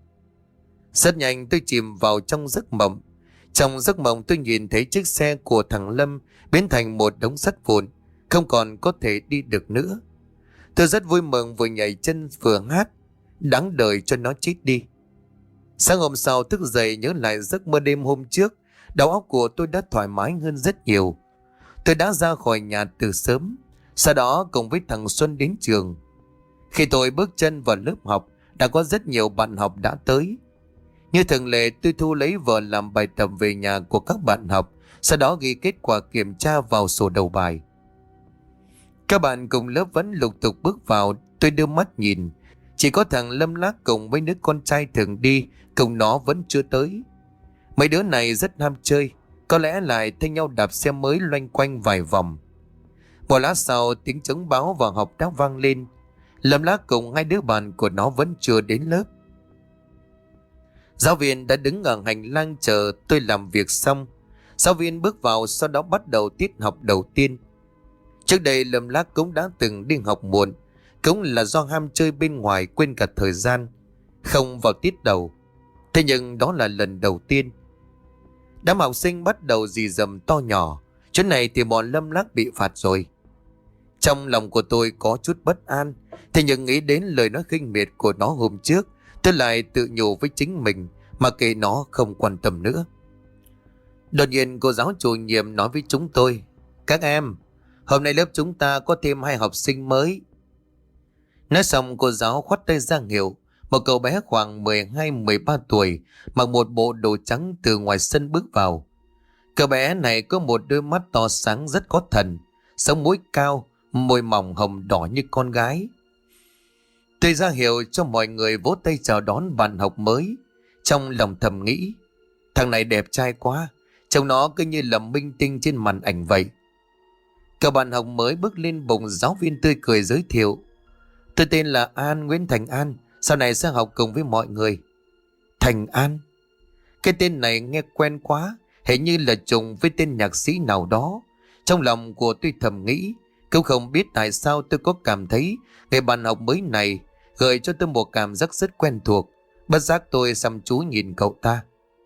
Rất nhanh tôi chìm vào trong giấc mộng. Trong giấc mộng tôi nhìn thấy chiếc xe của thằng Lâm biến thành một đống sắt vụn, không còn có thể đi được nữa. Tôi rất vui mừng, vừa nhảy chân vừa hát: "Đáng đời cho nó chết đi." Sáng hôm sau thức dậy nhớ lại giấc mơ đêm hôm trước, đầu óc của tôi đã thoải mái hơn rất nhiều. Tôi đã ra khỏi nhà từ sớm, sau đó cùng với thằng Xuân đến trường. Khi tôi bước chân vào lớp học, đã có rất nhiều bạn học đã tới. Như thường lệ, tôi thu lấy vở làm bài tập về nhà của các bạn học, sau đó ghi kết quả kiểm tra vào sổ đầu bài. Các bạn cùng lớp vẫn lục tục bước vào. Tôi đưa mắt nhìn, chỉ có thằng Lâm Lắc cùng với đứa con trai thường đi cùng nó vẫn chưa tới. Mấy đứa này rất ham chơi, có lẽ lại thay nhau đạp xe mới loanh quanh vài vòng. Một lát sau, tiếng trống báo vào học đã vang lên. Lâm Lắc cùng hai đứa bạn của nó vẫn chưa đến lớp. Giáo viên đã đứng ở hành lang chờ tôi làm việc xong. Giáo viên bước vào, sau đó bắt đầu tiết học đầu tiên. Trước đây Lâm Lắc cũng đã từng đi học muộn, cũng là do ham chơi bên ngoài quên cả thời gian, không vào tiết đầu. Thế nhưng đó là lần đầu tiên. Đám học sinh bắt đầu rì rầm to nhỏ. Chỗ này thì bọn Lâm Lắc bị phạt rồi. Trong lòng của tôi có chút bất an, thế nhưng nghĩ đến lời nói khinh miệt của nó hôm trước, tôi lại tự nhủ với chính mình mà kệ nó, không quan tâm nữa. Đột nhiên cô giáo chủ nhiệm nói với chúng tôi: "Các em, hôm nay lớp chúng ta có thêm hai học sinh mới." Nói xong cô giáo khoát tay ra hiệu. Một cậu bé khoảng mười hai mười ba tuổi, mặc một bộ đồ trắng từ ngoài sân bước vào. Cậu bé này có một đôi mắt to sáng rất có thần, sống mũi cao, môi mỏng hồng đỏ như con gái. Tôi ra hiệu cho mọi người vỗ tay chào đón bạn học mới. Trong lòng thầm nghĩ: thằng này đẹp trai quá, trông nó cứ như là minh tinh trên màn ảnh vậy. Cậu bạn học mới bước lên bục, giáo viên tươi cười giới thiệu: "Tôi tên là An, Nguyễn Thành An, sau này sẽ học cùng với mọi người." Thành An? Cái tên này nghe quen quá, hình như là trùng với tên nhạc sĩ nào đó. Trong lòng của tôi thầm nghĩ, cũng không biết tại sao tôi có cảm thấy người bạn học mới này gợi cho tôi một cảm giác rất quen thuộc. Bất giác tôi chăm chú nhìn cậu ta.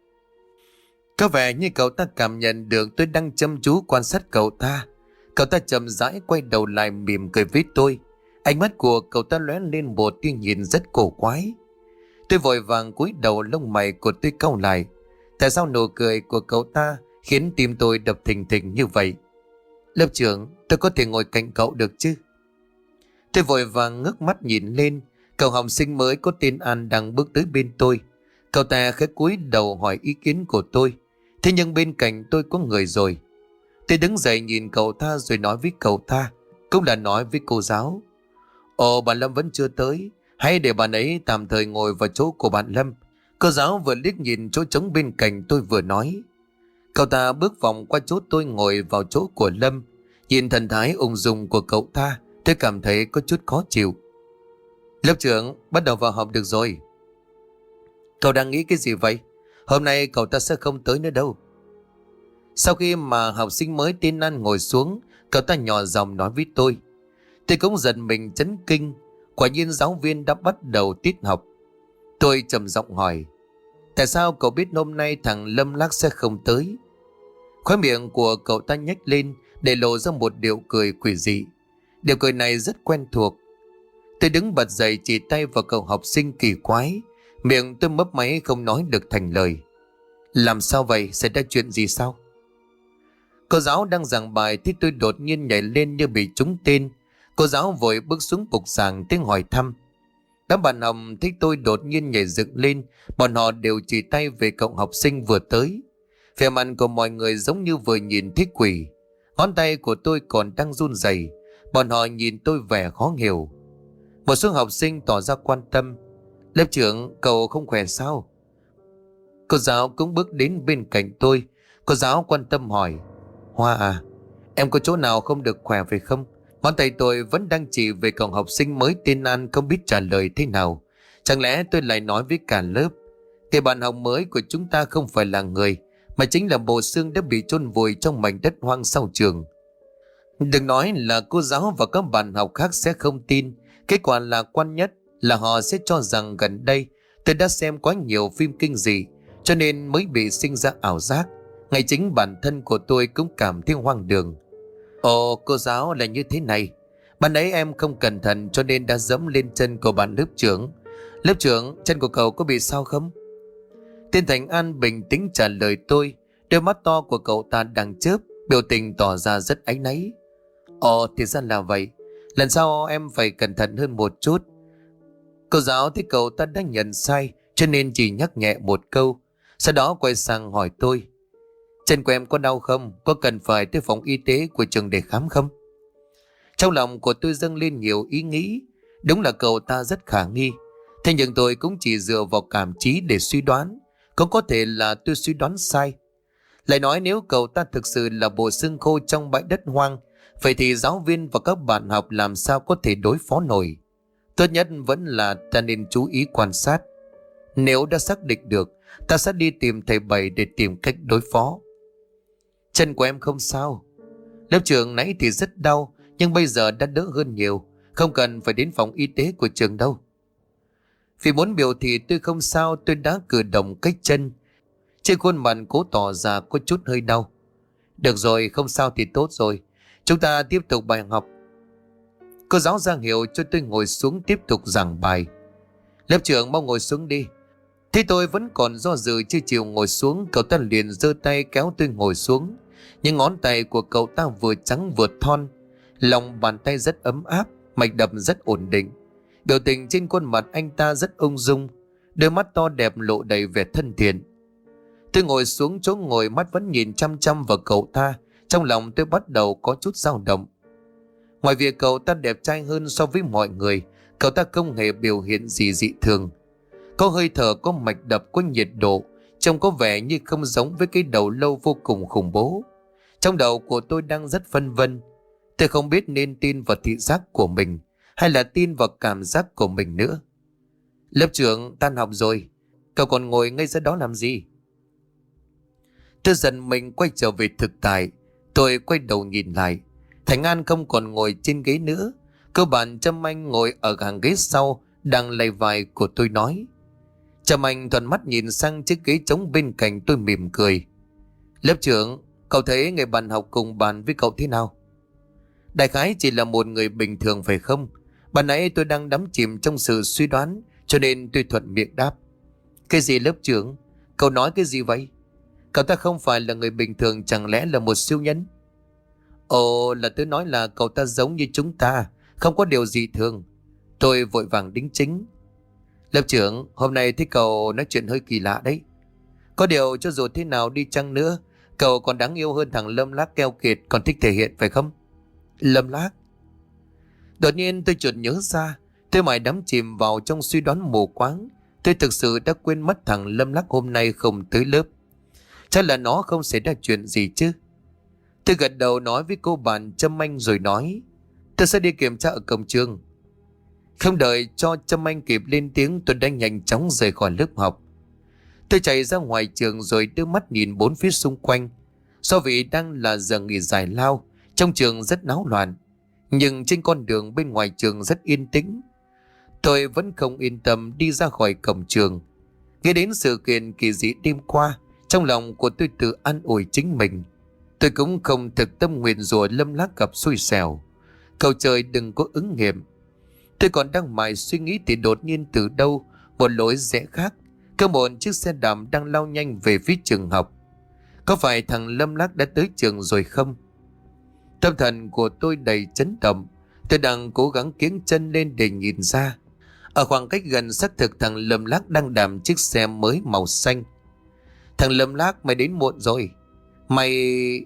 Có vẻ như cậu ta cảm nhận được tôi đang chăm chú quan sát cậu ta. Cậu ta chậm rãi quay đầu lại mỉm cười với tôi. Ánh mắt của cậu ta lóe lên một tia nhìn rất cổ quái. Tôi vội vàng cúi đầu, lông mày của tôi cau lại. Tại sao nụ cười của cậu ta khiến tim tôi đập thình thình như vậy? "Lớp trưởng, tôi có thể ngồi cạnh cậu được chứ?" Tôi vội vàng ngước mắt nhìn lên. Cậu học sinh mới có tên An đang bước tới bên tôi. Cậu ta khẽ cúi đầu hỏi ý kiến của tôi. Thế nhưng bên cạnh tôi có người rồi. Tôi đứng dậy nhìn cậu ta rồi nói với cậu ta, cũng là nói với cô giáo. Ồ, bạn Lâm vẫn chưa tới, hãy để bạn ấy tạm thời ngồi vào chỗ của bạn Lâm. Cô giáo vừa liếc nhìn chỗ trống bên cạnh tôi vừa nói. Cậu ta bước vòng qua chỗ tôi ngồi vào chỗ của Lâm. Nhìn thần thái ung dung của cậu ta, tôi cảm thấy có chút khó chịu. Lớp trưởng, bắt đầu vào học được rồi. Cậu đang nghĩ cái gì vậy? Hôm nay cậu ta sẽ không tới nữa đâu. Sau khi mà học sinh mới tên An ngồi xuống, cậu ta nhỏ giọng nói với tôi. Tôi cũng giật mình chấn kinh. Quả nhiên giáo viên đã bắt đầu tiết học. Tôi trầm giọng hỏi, tại sao cậu biết hôm nay thằng Lâm Lắc sẽ không tới? Khóe miệng của cậu ta nhếch lên để lộ ra một điệu cười quỷ dị. Điệu cười này rất quen thuộc. Tôi đứng bật dậy chỉ tay vào cậu học sinh kỳ quái. Miệng tôi mấp máy không nói được thành lời. Làm sao vậy? Xảy ra chuyện gì sao? Cô giáo đang giảng bài thì tôi đột nhiên nhảy lên như bị trúng tên. Cô giáo vội bước xuống bục giảng tiếng hỏi thăm. Đám bạn học thấy tôi đột nhiên nhảy dựng lên. Bọn họ đều chỉ tay về cậu học sinh vừa tới. Vẻ mặt của mọi người giống như vừa nhìn thấy quỷ. Ngón tay của tôi còn đang run rẩy. Bọn họ nhìn tôi vẻ khó hiểu. Một số học sinh tỏ ra quan tâm. Lớp trưởng, cậu không khỏe sao? Cô giáo cũng bước đến bên cạnh tôi. Cô giáo quan tâm hỏi, Hoa à, em có chỗ nào không được khỏe phải không? Ngón tay tôi vẫn đang chỉ về cậu học sinh mới tên An không biết trả lời thế nào. Chẳng lẽ tôi lại nói với cả lớp, cái bạn học mới của chúng ta không phải là người, mà chính là bộ xương đã bị chôn vùi trong mảnh đất hoang sau trường. Đừng nói là cô giáo và các bạn học khác sẽ không tin. Kết quả lạc quan nhất là họ sẽ cho rằng gần đây tôi đã xem quá nhiều phim kinh dị, cho nên mới bị sinh ra ảo giác. Ngay chính bản thân của tôi cũng cảm thấy hoang đường. Ồ, cô giáo là như thế này. Bạn ấy em không cẩn thận cho nên đã dẫm lên chân của bạn lớp trưởng. Lớp trưởng, chân của cậu có bị sao không? Tên Thành An bình tĩnh trả lời tôi. Đôi mắt to của cậu ta đang chớp, biểu tình tỏ ra rất áy náy. Ồ, thì ra là vậy. Lần sau em phải cẩn thận hơn một chút. Cô giáo thấy cậu ta đã nhận sai, cho nên chỉ nhắc nhẹ một câu. Sau đó quay sang hỏi tôi, chân của em có đau không? Có cần phải tới phòng y tế của trường để khám không? Trong lòng của tôi dâng lên nhiều ý nghĩ. Đúng là cậu ta rất khả nghi. Thế nhưng tôi cũng chỉ dựa vào cảm trí để suy đoán. Cũng có thể là tôi suy đoán sai. Lại nói nếu cậu ta thực sự là bộ xương khô trong bãi đất hoang, vậy thì giáo viên và các bạn học làm sao có thể đối phó nổi? Tốt nhất vẫn là ta nên chú ý quan sát. Nếu đã xác định được, ta sẽ đi tìm thầy Bảy để tìm cách đối phó. Chân của em không sao. Lớp trưởng nãy thì rất đau, nhưng bây giờ đã đỡ hơn nhiều. Không cần phải đến phòng y tế của trường đâu. Vì muốn biểu thị tôi không sao, tôi đã cử động cách chân. Trên khuôn mặt cố tỏ ra có chút hơi đau. Được rồi, không sao thì tốt rồi. Chúng ta tiếp tục bài học. Cô giáo ra hiệu cho tôi ngồi xuống tiếp tục giảng bài. Lớp trưởng mau ngồi xuống đi. Thế tôi vẫn còn do dự chưa chịu ngồi xuống, cậu ta liền giơ tay kéo tôi ngồi xuống. Nhưng ngón tay của cậu ta vừa trắng vừa thon, lòng bàn tay rất ấm áp, mạch đập rất ổn định. Biểu tình trên khuôn mặt anh ta rất ung dung, đôi mắt to đẹp lộ đầy vẻ thân thiện. Tôi ngồi xuống chỗ ngồi, mắt vẫn nhìn chăm chăm vào cậu ta. Trong lòng tôi bắt đầu có chút dao động. Ngoài việc cậu ta đẹp trai hơn so với mọi người, cậu ta không hề biểu hiện gì dị thường. Có hơi thở, có mạch đập, có nhiệt độ, trông có vẻ như không giống với cái đầu lâu vô cùng khủng bố. Trong đầu của tôi đang rất phân vân. Tôi không biết nên tin vào thị giác của mình hay là tin vào cảm giác của mình nữa. Lớp trưởng, tan học rồi, cậu còn ngồi ngay ra đó làm gì? Tôi dần mình quay trở về thực tại. Tôi quay đầu nhìn lại. Thành An không còn ngồi trên ghế nữa. Cơ bản Trâm Anh ngồi ở hàng ghế sau, đang lay vai của tôi nói. Trâm Anh thuận mắt nhìn sang chiếc ghế trống bên cạnh tôi mỉm cười. Lớp trưởng, cậu thấy người bạn học cùng bàn với cậu thế nào? Đại khái chỉ là một người bình thường phải không? Bạn nãy tôi đang đắm chìm trong sự suy đoán, cho nên tôi thuận miệng đáp. Cái gì lớp trưởng? Cậu nói cái gì vậy? Cậu ta không phải là người bình thường, chẳng lẽ là một siêu nhân? Ồ, là tôi nói là cậu ta giống như chúng ta, không có điều gì thường. Tôi vội vàng đính chính. Lớp trưởng, hôm nay thấy cậu nói chuyện hơi kỳ lạ đấy. Có điều cho dù thế nào đi chăng nữa, cậu còn đáng yêu hơn thằng Lâm Lác keo kiệt còn thích thể hiện phải không? Lâm Lác. Đột nhiên tôi chợt nhớ ra, tôi mãi đắm chìm vào trong suy đoán mù quáng. Tôi thực sự đã quên mất thằng Lâm Lắc hôm nay không tới lớp. Chắc là nó không xảy ra chuyện gì chứ. Tôi gật đầu nói với cô bạn Trâm Anh rồi nói, tôi sẽ đi kiểm tra ở cổng trường. Không đợi cho Trâm Anh kịp lên tiếng, tôi đã nhanh chóng rời khỏi lớp học. Tôi chạy ra ngoài trường rồi đưa mắt nhìn bốn phía xung quanh. Do vì đang là giờ nghỉ giải lao, trong trường rất náo loạn, nhưng trên con đường bên ngoài trường rất yên tĩnh. Tôi vẫn không yên tâm đi ra khỏi cổng trường. Nghĩ đến sự kiện kỳ dị đêm qua, trong lòng của tôi tự an ủi chính mình. Tôi cũng không thực tâm nguyện rủa Lâm Lác gặp xui xẻo. Cầu trời đừng có ứng nghiệm. Tôi còn đang mải suy nghĩ thì đột nhiên từ đâu một lối rẽ khác, có một chiếc xe đạp đang lao nhanh về phía trường học. Có phải thằng Lâm Lác đã tới trường rồi không? Tâm thần của tôi đầy chấn động. Tôi đang cố gắng kiếng chân lên để nhìn ra. Ở khoảng cách gần xác thực thằng Lâm Lác đang đạp chiếc xe mới màu xanh. Thằng Lâm Lác, mày đến muộn rồi. Mày...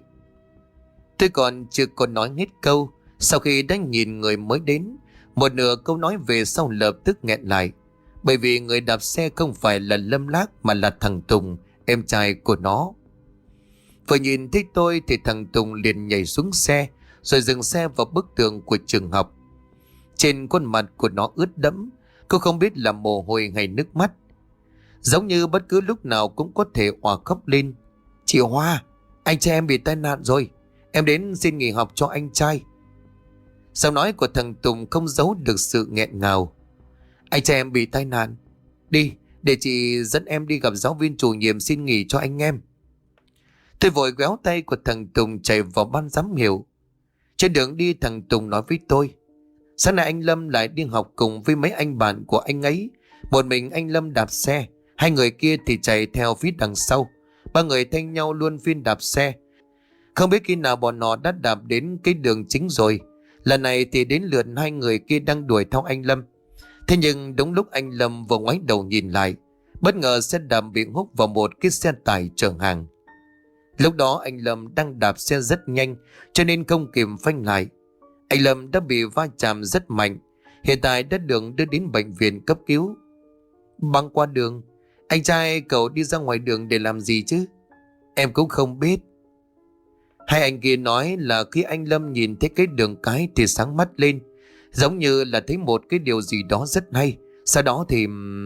Tôi còn chưa còn nói hết câu, sau khi đã nhìn người mới đến, một nửa câu nói về sau lập tức nghẹn lại. Bởi vì người đạp xe không phải là Lâm Lác mà là thằng Tùng, em trai của nó. Vừa nhìn thấy tôi thì thằng Tùng liền nhảy xuống xe, rồi dừng xe vào bức tường của trường học. Trên khuôn mặt của nó ướt đẫm, cô không biết là mồ hôi hay nước mắt. Giống như bất cứ lúc nào cũng có thể òa khóc lên. Chị Hoa, anh trai em bị tai nạn rồi. Em đến xin nghỉ học cho anh trai. Giọng nói của thằng Tùng không giấu được sự nghẹn ngào. Anh trai em bị tai nạn. Đi, để chị dẫn em đi gặp giáo viên chủ nhiệm xin nghỉ cho anh em. Tôi vội kéo tay của thằng Tùng chạy vào ban giám hiệu. Trên đường đi thằng Tùng nói với tôi, sáng nay anh Lâm lại đi học cùng với mấy anh bạn của anh ấy. Một mình anh Lâm đạp xe, hai người kia thì chạy theo phía đằng sau. Ba người thanh nhau luôn phiên đạp xe. Không biết khi nào bọn nó đã đạp đến cái đường chính rồi. Lần này thì đến lượt hai người kia đang đuổi theo anh Lâm. Thế nhưng đúng lúc anh Lâm vừa ngoái đầu nhìn lại, bất ngờ xe đạp bị húc vào một cái xe tải chở hàng. Lúc đó anh Lâm đang đạp xe rất nhanh, cho nên không kịp phanh lại. Anh Lâm đã bị va chạm rất mạnh, hiện tại đã được đưa đến bệnh viện cấp cứu. Băng qua đường, anh trai cậu đi ra ngoài đường để làm gì chứ? Em cũng không biết. Hai anh kia nói là khi anh Lâm nhìn thấy cái đường cái thì sáng mắt lên, giống như là thấy một cái điều gì đó rất hay. Sau đó thì...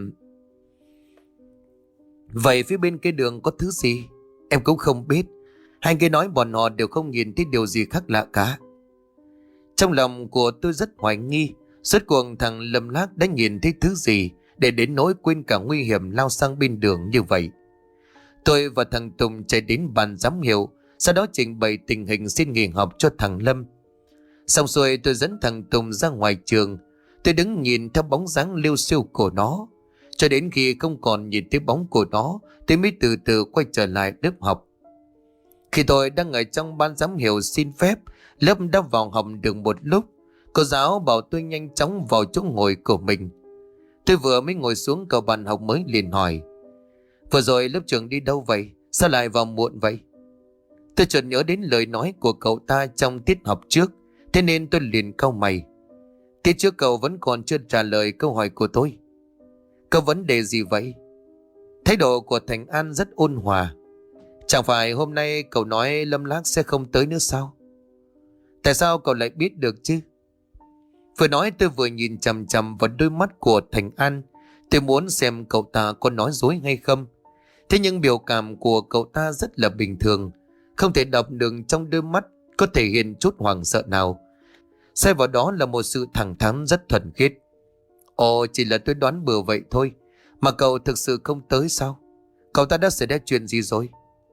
Vậy phía bên cái đường có thứ gì? Em cũng không biết. Hai người nói bọn họ đều không nhìn thấy điều gì khác lạ cả. Trong lòng của tôi rất hoài nghi, rốt cuộc thằng Lâm Lác đã nhìn thấy thứ gì để đến nỗi quên cả nguy hiểm lao sang bên đường như vậy. Tôi và thằng Tùng chạy đến ban giám hiệu, sau đó trình bày tình hình xin nghỉ học cho thằng Lâm. Xong xuôi tôi dẫn thằng Tùng ra ngoài trường. Tôi đứng nhìn theo bóng dáng liêu xiêu của nó, cho đến khi không còn nhìn thấy bóng của nó, tôi mới từ từ quay trở lại lớp học. Khi tôi đang ở trong ban giám hiệu xin phép, lớp đã vào học được một lúc, cô giáo bảo tôi nhanh chóng vào chỗ ngồi của mình. Tôi vừa mới ngồi xuống cầu bàn học mới liền hỏi, vừa rồi lớp trưởng đi đâu vậy? Sao lại vào muộn vậy? Tôi chợt nhớ đến lời nói của cậu ta trong tiết học trước, thế nên tôi liền cau mày. Tiết trước cậu vẫn còn chưa trả lời câu hỏi của tôi. Có vấn đề gì vậy? Thái độ của Thành An rất ôn hòa. Chẳng phải hôm nay cậu nói Lâm Lác sẽ không tới nữa sao? Tại sao cậu lại biết được chứ? Vừa nói tôi vừa nhìn chằm chằm vào đôi mắt của Thành An. Tôi muốn xem cậu ta có nói dối hay không. Thế nhưng biểu cảm của cậu ta rất là bình thường, không thể đọc được trong đôi mắt có thể hiện chút hoảng sợ nào. Thay vào đó là một sự thẳng thắn rất thuần khiết. Ồ, chỉ là tôi đoán bừa vậy thôi. Mà cậu thực sự không tới sao? Cậu ta đã xảy ra chuyện gì rồi?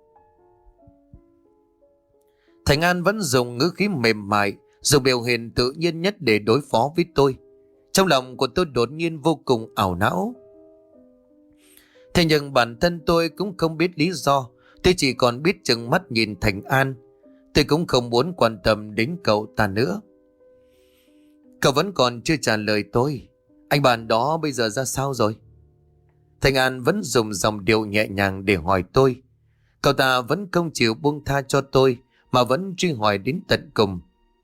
Thành An vẫn dùng ngữ khí mềm mại, dùng biểu hiện tự nhiên nhất để đối phó với tôi. Trong lòng của tôi đột nhiên vô cùng ảo não. Thế nhưng bản thân tôi cũng không biết lý do. Tôi chỉ còn biết chừng mắt nhìn Thành An. Tôi cũng không muốn quan tâm đến cậu ta nữa. Cậu vẫn còn chưa trả lời tôi. Anh bạn đó bây giờ ra sao rồi? Thành An vẫn dùng dòng điệu nhẹ nhàng để hỏi tôi. Cậu ta vẫn không chịu buông tha cho tôi mà vẫn truy hỏi đến tận cùng.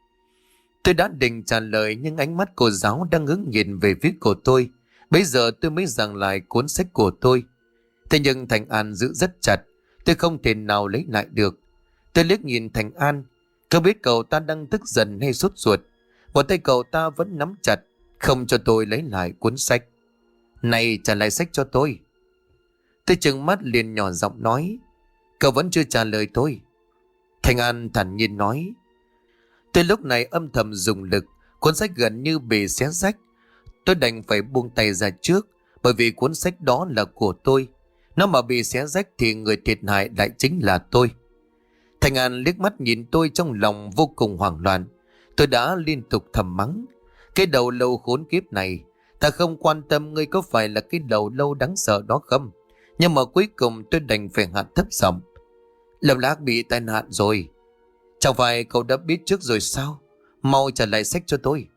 Tôi đã định trả lời nhưng ánh mắt cô giáo đang hướng nhìn về phía của tôi. Bây giờ tôi mới giằng lại cuốn sách của tôi. Thế nhưng Thành An giữ rất chặt, tôi không thể nào lấy lại được. Tôi liếc nhìn Thành An, không biết cậu ta đang tức giận hay sốt ruột. Một tay cậu ta vẫn nắm chặt, không cho tôi lấy lại cuốn sách. Này, trả lại sách cho tôi. Tôi trừng mắt liền nhỏ giọng nói. Cậu vẫn chưa trả lời tôi. Thành An thản nhiên nói. Tôi lúc này âm thầm dùng lực, cuốn sách gần như bị xé rách. Tôi đành phải buông tay ra trước, bởi vì cuốn sách đó là của tôi. Nó mà bị xé rách thì người thiệt hại lại chính là tôi. Thành An liếc mắt nhìn tôi trong lòng vô cùng hoảng loạn. Tôi đã liên tục thầm mắng. Cái đầu lâu khốn kiếp này, ta không quan tâm ngươi có phải là cái đầu lâu đáng sợ đó không. Nhưng mà cuối cùng tôi đành phải hạ thấp giọng. Lâm Lạc bị tai nạn rồi. Chẳng phải cậu đã biết trước rồi sao? Mau trả lại sách cho tôi.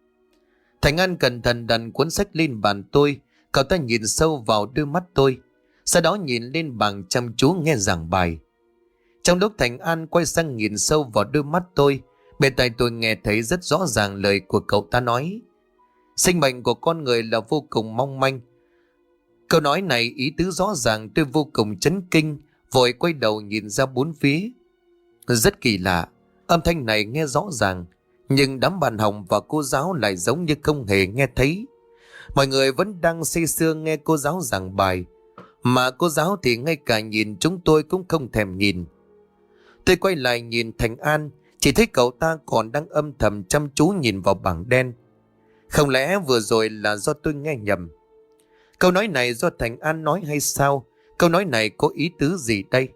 Thành An cẩn thận đặt cuốn sách lên bàn tôi. Cậu ta nhìn sâu vào đôi mắt tôi, sau đó nhìn lên bảng chăm chú nghe giảng bài. Trong lúc Thành An quay sang nhìn sâu vào đôi mắt tôi, bên tai tôi nghe thấy rất rõ ràng lời của cậu ta nói. Sinh mệnh của con người là vô cùng mong manh. Câu nói này ý tứ rõ ràng, tôi vô cùng chấn kinh, vội quay đầu nhìn ra bốn phía. Rất kỳ lạ, âm thanh này nghe rõ ràng, nhưng đám bạn học và cô giáo lại giống như không hề nghe thấy. Mọi người vẫn đang say sưa nghe cô giáo giảng bài, mà cô giáo thì ngay cả nhìn chúng tôi cũng không thèm nhìn. Tôi quay lại nhìn Thành An, chỉ thấy cậu ta còn đang âm thầm chăm chú nhìn vào bảng đen. Không lẽ vừa rồi là do tôi nghe nhầm? Câu nói này do Thành An nói hay sao? Câu nói này có ý tứ gì đây?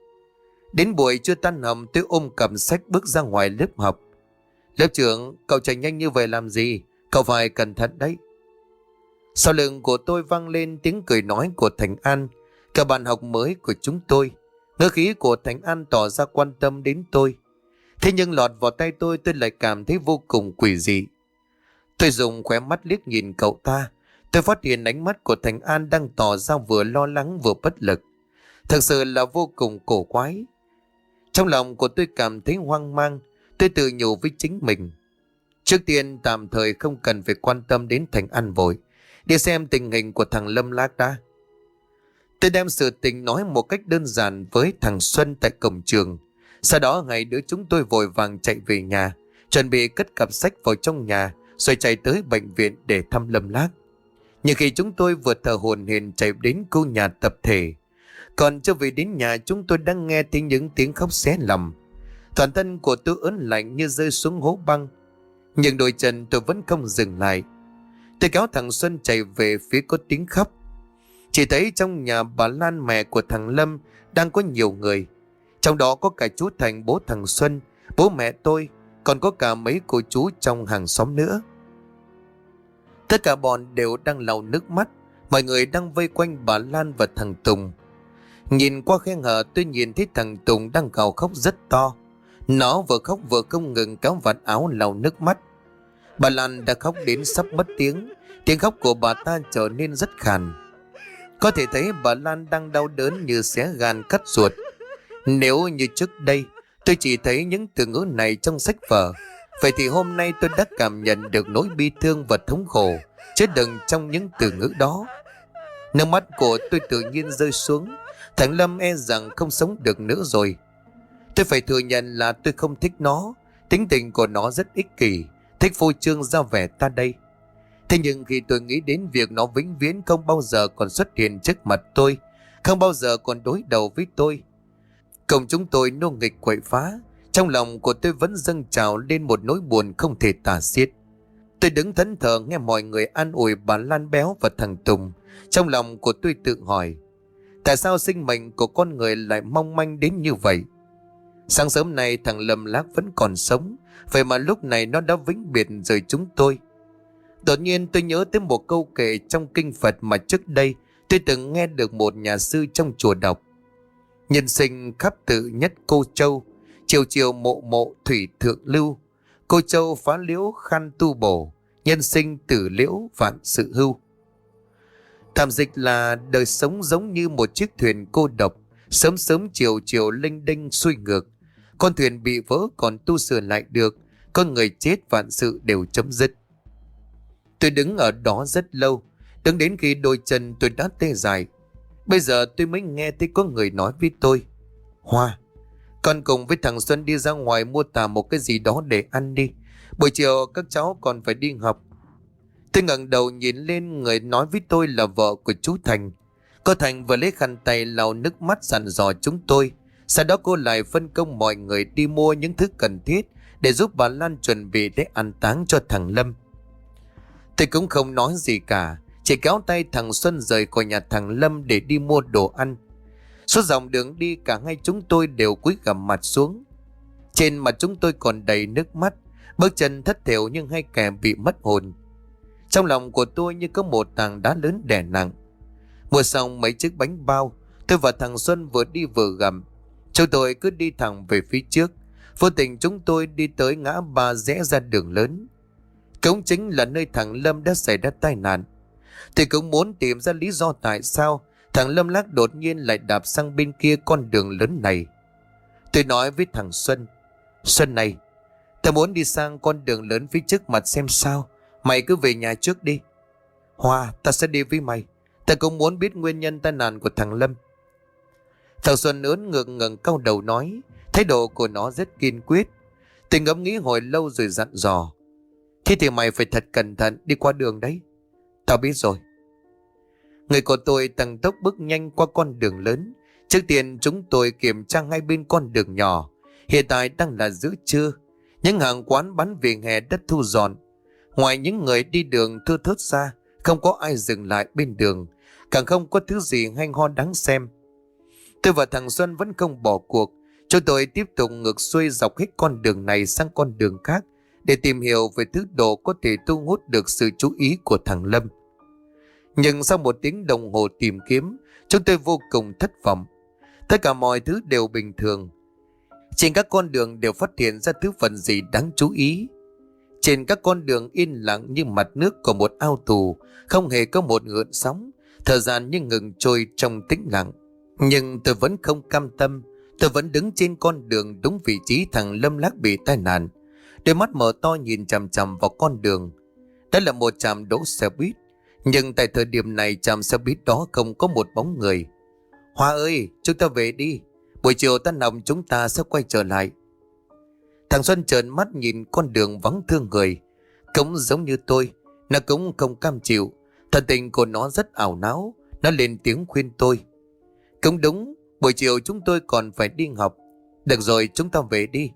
Đến buổi chưa tan học, tôi ôm cầm sách bước ra ngoài lớp học. Lớp trưởng, cậu chạy nhanh như vậy làm gì? Cậu phải cẩn thận đấy. Sau lưng của tôi vang lên tiếng cười nói của Thành An, cả bạn học mới của chúng tôi. Ngữ khí của Thành An tỏ ra quan tâm đến tôi. Thế nhưng lọt vào tay tôi, tôi lại cảm thấy vô cùng quỷ dị. Tôi dùng khóe mắt liếc nhìn cậu ta. Tôi phát hiện ánh mắt của Thành An đang tỏ ra vừa lo lắng vừa bất lực. Thật sự là vô cùng cổ quái. Trong lòng của tôi cảm thấy hoang mang. Tôi tự nhủ với chính mình. Trước tiên tạm thời không cần phải quan tâm đến Thành An vội. Đi xem tình hình của thằng Lâm Lạc đã. Tôi đem sự tình nói một cách đơn giản với thằng Xuân tại cổng trường. Sau đó hai đứa chúng tôi vội vàng chạy về nhà, chuẩn bị cất cặp sách vào trong nhà, rồi chạy tới bệnh viện để thăm Lâm Lạc. Nhưng khi chúng tôi vừa thở hổn hển chạy đến khu nhà tập thể, còn chưa về đến nhà chúng tôi đang nghe thấy những tiếng khóc xé lòng. Toàn thân của tôi ớn lạnh như rơi xuống hố băng, nhưng đôi chân tôi vẫn không dừng lại. Tôi kéo thằng Xuân chạy về phía có tiếng khóc. Chỉ thấy trong nhà bà Lan, mẹ của thằng Lâm, đang có nhiều người. Trong đó có cả chú Thành, bố thằng Xuân, bố mẹ tôi, còn có cả mấy cô chú trong hàng xóm nữa. Tất cả bọn đều đang lau nước mắt. Mọi người đang vây quanh bà Lan và thằng Tùng. Nhìn qua khe hở, tôi nhìn thấy thằng Tùng đang gào khóc rất to. Nó vừa khóc vừa không ngừng kéo vạt áo lau nước mắt. Bà Lan đã khóc đến sắp mất tiếng. Tiếng khóc của bà ta trở nên rất khàn. Có thể thấy bà Lan đang đau đớn như xé gan cắt ruột. Nếu như trước đây tôi chỉ thấy những từ ngữ này trong sách vở, vậy thì hôm nay tôi đã cảm nhận được nỗi bi thương và thống khổ chứa đựng trong những từ ngữ đó. Nước mắt của tôi tự nhiên rơi xuống. Thằng Lâm e rằng không sống được nữa rồi. Tôi phải thừa nhận là tôi không thích nó. Tính tình của nó rất ích kỷ, thích phô trương ra vẻ ta đây. Thế nhưng khi tôi nghĩ đến việc nó vĩnh viễn không bao giờ còn xuất hiện trước mặt tôi, không bao giờ còn đối đầu với tôi, cùng chúng tôi nô nghịch quậy phá, trong lòng của tôi vẫn dâng trào lên một nỗi buồn không thể tả xiết. Tôi đứng thẫn thờ nghe mọi người an ủi bà Lan béo và thằng Tùng. Trong lòng của tôi tự hỏi, tại sao sinh mệnh của con người lại mong manh đến như vậy? Sáng sớm nay thằng Lâm Lạc vẫn còn sống, vậy mà lúc này nó đã vĩnh biệt rời chúng tôi. Đột nhiên tôi nhớ tới một câu kệ trong kinh Phật mà trước đây tôi từng nghe được một nhà sư trong chùa đọc. Nhân sinh khắp tự nhất cô châu, chiều chiều mộ mộ thủy thượng lưu. Cô châu phá liễu khan tu bổ, nhân sinh tử liễu vạn sự hưu. Thảm dịch là đời sống giống như một chiếc thuyền cô độc, sớm sớm chiều chiều lênh đênh xuôi ngược. Con thuyền bị vỡ còn tu sửa lại được, con người chết vạn sự đều chấm dứt. Tôi đứng ở đó rất lâu, đứng đến khi đôi chân tôi đã tê dại. Bây giờ tôi mới nghe thấy có người nói với tôi: Hoa, con cùng với thằng Xuân đi ra ngoài mua tạm một cái gì đó để ăn đi. Buổi chiều các cháu còn phải đi học. Tôi ngẩng đầu nhìn lên, người nói với tôi là vợ của chú Thành. Cô Thành vừa lấy khăn tay lau nước mắt dặn dò chúng tôi. Sau đó cô lại phân công mọi người đi mua những thứ cần thiết để giúp bà Lan chuẩn bị để an táng cho thằng Lâm. Tôi cũng không nói gì cả, chỉ kéo tay thằng Xuân rời khỏi nhà thằng Lâm để đi mua đồ ăn. Suốt dòng đường đi cả hai chúng tôi đều cúi gằm mặt xuống. Trên mặt chúng tôi còn đầy nước mắt, bước chân thất thểu nhưng hai kẻ bị mất hồn. Trong lòng của tôi như có một tảng đá lớn đè nặng. Mua xong mấy chiếc bánh bao, tôi và thằng Xuân vừa đi vừa gầm. Chúng tôi cứ đi thẳng về phía trước. Vô tình chúng tôi đi tới ngã ba rẽ ra đường lớn. Cũng chính là nơi thằng Lâm đã xảy ra tai nạn. Tôi cũng muốn tìm ra lý do tại sao thằng Lâm Lác đột nhiên lại đạp sang bên kia con đường lớn này. Tôi nói với thằng Xuân: Xuân này, ta muốn đi sang con đường lớn phía trước mặt xem sao. Mày cứ về nhà trước đi. Hoa, ta sẽ đi với mày. Ta cũng muốn biết nguyên nhân tai nạn của thằng Lâm. Thằng Xuân ớn ngược ngẩng cau đầu nói, thái độ của nó rất kiên quyết. Tôi ngẫm nghĩ hồi lâu rồi dặn dò: Thế thì mày phải thật cẩn thận đi qua đường đấy. Tao biết rồi. Người của tôi tăng tốc bước nhanh qua con đường lớn. Trước tiên chúng tôi kiểm tra hai bên con đường nhỏ. Hiện tại đang là giữa trưa. Những hàng quán bán vỉa hè đất thu dọn. Ngoài những người đi đường thưa thớt ra, không có ai dừng lại bên đường, càng không có thứ gì hay ho đáng xem. Tôi và thằng Xuân vẫn không bỏ cuộc. Chúng tôi tiếp tục ngược xuôi dọc hết con đường này sang con đường khác để tìm hiểu về thứ đồ có thể thu hút được sự chú ý của thằng Lâm. Nhưng sau một tiếng đồng hồ tìm kiếm, chúng tôi vô cùng thất vọng. Tất cả mọi thứ đều bình thường. Trên các con đường đều phát hiện ra thứ phần gì đáng chú ý. Trên các con đường yên lặng như mặt nước của một ao tù, không hề có một gợn sóng, thời gian như ngừng trôi trong tĩnh lặng. Nhưng tôi vẫn không cam tâm. Tôi vẫn đứng trên con đường đúng vị trí thằng Lâm Lác bị tai nạn. Đôi mắt mở to nhìn chằm chằm vào con đường. Đó là một trạm đỗ xe buýt. Nhưng tại thời điểm này trạm xe buýt đó không có một bóng người. Hoa ơi, chúng ta về đi. Buổi chiều tan học chúng ta sẽ quay trở lại. Thằng Xuân trợn mắt nhìn con đường vắng thương người. Cũng giống như tôi, nó cũng không cam chịu. Thần tình của nó rất ảo não. Nó lên tiếng khuyên tôi. Cũng đúng, buổi chiều chúng tôi còn phải đi học. Được rồi, chúng ta về đi.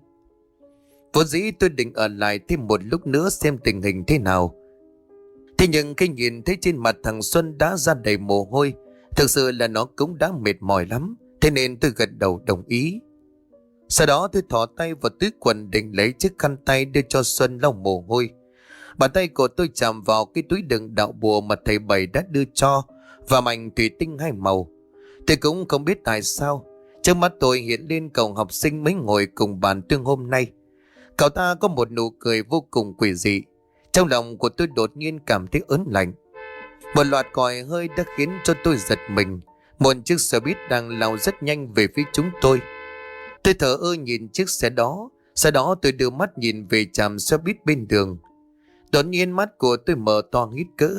Vốn dĩ tôi định ở lại thêm một lúc nữa xem tình hình thế nào. Thế nhưng khi nhìn thấy trên mặt thằng Xuân đã ra đầy mồ hôi, thực sự là nó cũng đã mệt mỏi lắm. Thế nên tôi gật đầu đồng ý. Sau đó tôi thò tay vào túi quần định lấy chiếc khăn tay đưa cho Xuân lau mồ hôi. Bàn tay của tôi chạm vào cái túi đựng đạo bùa mà thầy Bảy đã đưa cho, và mảnh thủy tinh hai màu. Tôi cũng không biết tại sao, trước mắt tôi hiện lên cậu học sinh mới ngồi cùng bàn tương hôm nay. Cậu ta có một nụ cười vô cùng quỷ dị. Trong lòng của tôi đột nhiên cảm thấy ớn lạnh. Một loạt còi hơi đã khiến cho tôi giật mình. Một chiếc xe buýt đang lao rất nhanh về phía chúng tôi. Tôi thở ơ nhìn chiếc xe đó. Sau đó tôi đưa mắt nhìn về trạm xe buýt bên đường. Đột nhiên mắt của tôi mở to hít cỡ.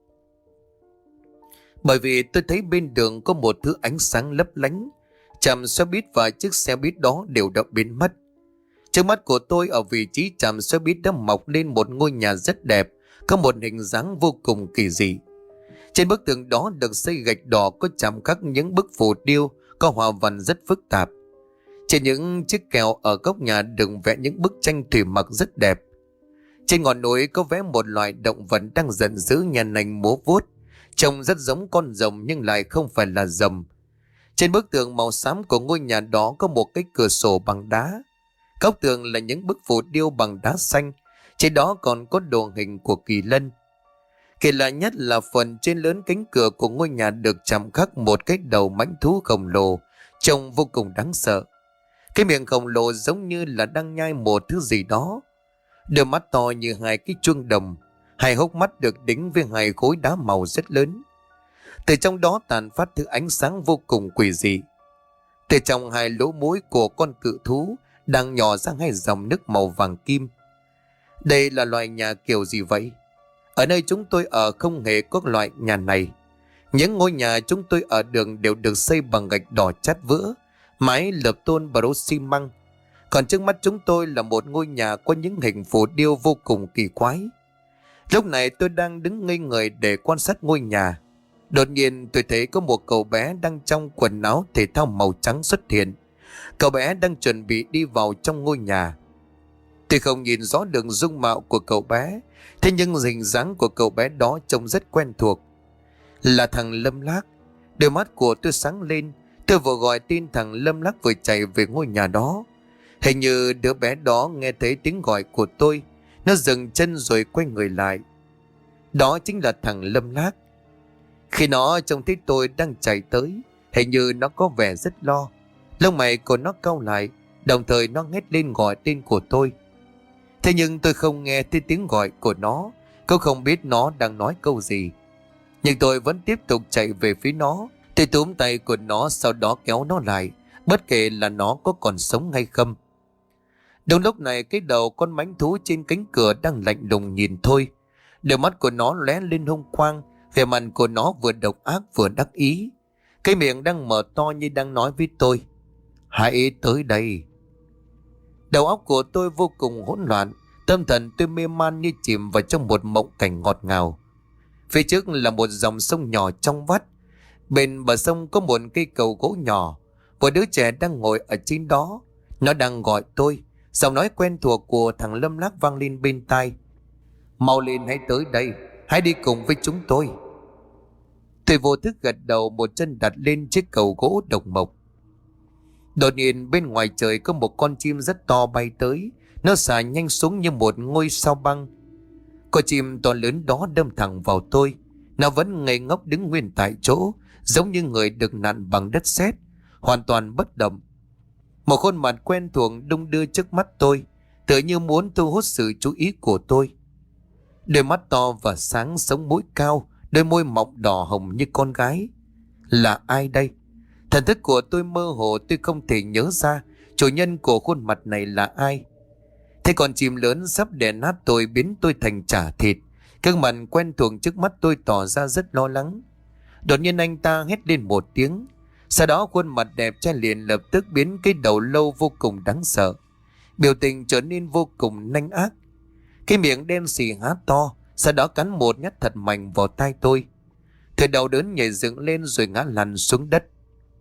Bởi vì tôi thấy bên đường có một thứ ánh sáng lấp lánh. Trạm xe buýt và chiếc xe buýt đó đều đã biến mất. Trước mắt của tôi ở vị trí trạm xe buýt đã mọc lên một ngôi nhà rất đẹp, có một hình dáng vô cùng kỳ dị. Trên bức tường đó được xây gạch đỏ có chạm khắc những bức phù điêu có hoa văn rất phức tạp. Trên những chiếc kèo ở góc nhà được vẽ những bức tranh thủy mặc rất đẹp. Trên ngọn núi có vẽ một loài động vật đang giận dữ nhàn nành múa vuốt, trông rất giống con rồng nhưng lại không phải là rồng. Trên bức tường màu xám của ngôi nhà đó có một cái cửa sổ bằng đá. Góc tường là những bức phù điêu bằng đá xanh, trên đó còn có đồ hình của kỳ lân. Kỳ lạ nhất là phần trên lớn cánh cửa của ngôi nhà được chạm khắc một cái đầu mãnh thú khổng lồ, trông vô cùng đáng sợ. Cái miệng khổng lồ giống như là đang nhai một thứ gì đó. Đôi mắt to như hai cái chuông đồng, hai hốc mắt được đính với hai khối đá màu rất lớn. Từ trong đó tàn phát thứ ánh sáng vô cùng quỷ dị. Từ trong hai lỗ mũi của con cự thú đang nhỏ ra hai dòng nước màu vàng kim. Đây là loại nhà kiểu gì vậy? Ở nơi chúng tôi ở không hề có loại nhà này. Những ngôi nhà chúng tôi ở đường đều được xây bằng gạch đỏ chát vữa, mái lợp tôn bờ xi măng. Còn trước mắt chúng tôi là một ngôi nhà có những hình phù điêu vô cùng kỳ quái. Lúc này tôi đang đứng ngây người để quan sát ngôi nhà. Đột nhiên tôi thấy có một cậu bé đang trong quần áo thể thao màu trắng xuất hiện. Cậu bé đang chuẩn bị đi vào trong ngôi nhà. Tôi không nhìn rõ được dung mạo của cậu bé, thế nhưng hình dáng của cậu bé đó trông rất quen thuộc. Là thằng Lâm Lác. Đôi mắt của tôi sáng lên. Tôi vừa gọi tên thằng Lâm Lác vừa chạy về ngôi nhà đó. Hình như đứa bé đó nghe thấy tiếng gọi của tôi. Nó dừng chân rồi quay người lại. Đó chính là thằng Lâm Lác. Khi nó trông thấy tôi đang chạy tới, hình như nó có vẻ rất lo. Lông mày của nó cau lại, đồng thời nó hét lên gọi tên của tôi. Thế nhưng tôi không nghe thấy tiếng gọi của nó, cũng không biết nó đang nói câu gì. Nhưng tôi vẫn tiếp tục chạy về phía nó. Tôi túm tay của nó, sau đó kéo nó lại, bất kể là nó có còn sống hay không. Đúng lúc này, cái đầu con mãnh thú trên cánh cửa đang lạnh lùng nhìn tôi. Đôi mắt của nó lóe lên hung quang, vẻ mặt của nó vừa độc ác vừa đắc ý. Cái miệng đang mở to như đang nói với tôi: hãy tới đây. Đầu óc của tôi vô cùng hỗn loạn, tâm thần tôi mê man như chìm vào trong một mộng cảnh ngọt ngào. Phía trước là một dòng sông nhỏ trong vắt. Bên bờ sông có một cây cầu gỗ nhỏ. Một đứa trẻ đang ngồi ở trên đó. Nó đang gọi tôi. Giọng nói quen thuộc của thằng Lâm Lác vang lên bên tai: mau lên, hãy tới đây, hãy đi cùng với chúng tôi. Tôi vô thức gật đầu, một chân đặt lên chiếc cầu gỗ độc mộc. Đột nhiên bên ngoài trời có một con chim rất to bay tới. Nó xà nhanh xuống như một ngôi sao băng. Con chim to lớn đó đâm thẳng vào tôi. Nó vẫn ngây ngốc đứng nguyên tại chỗ, giống như người được nặn bằng đất sét, hoàn toàn bất động. Một khuôn mặt quen thuộc đung đưa trước mắt tôi, tựa như muốn thu hút sự chú ý của tôi. Đôi mắt to và sáng, sống mũi cao, đôi môi mọng đỏ hồng như con gái. Là ai đây? Thần thức của tôi mơ hồ, tôi không thể nhớ ra chủ nhân của khuôn mặt này là ai. Thế con chim lớn sắp đè nát tôi, biến tôi thành chả thịt. Gương mặt quen thuộc trước mắt tôi tỏ ra rất lo lắng. Đột nhiên anh ta hét lên một tiếng. Sau đó khuôn mặt đẹp trai liền lập tức biến cái đầu lâu vô cùng đáng sợ. Biểu tình trở nên vô cùng nanh ác. Cái miệng đen xì há to, sau đó cắn một nhát thật mạnh vào tai tôi. Tôi đau đớn nhảy dựng lên rồi ngã lăn xuống đất.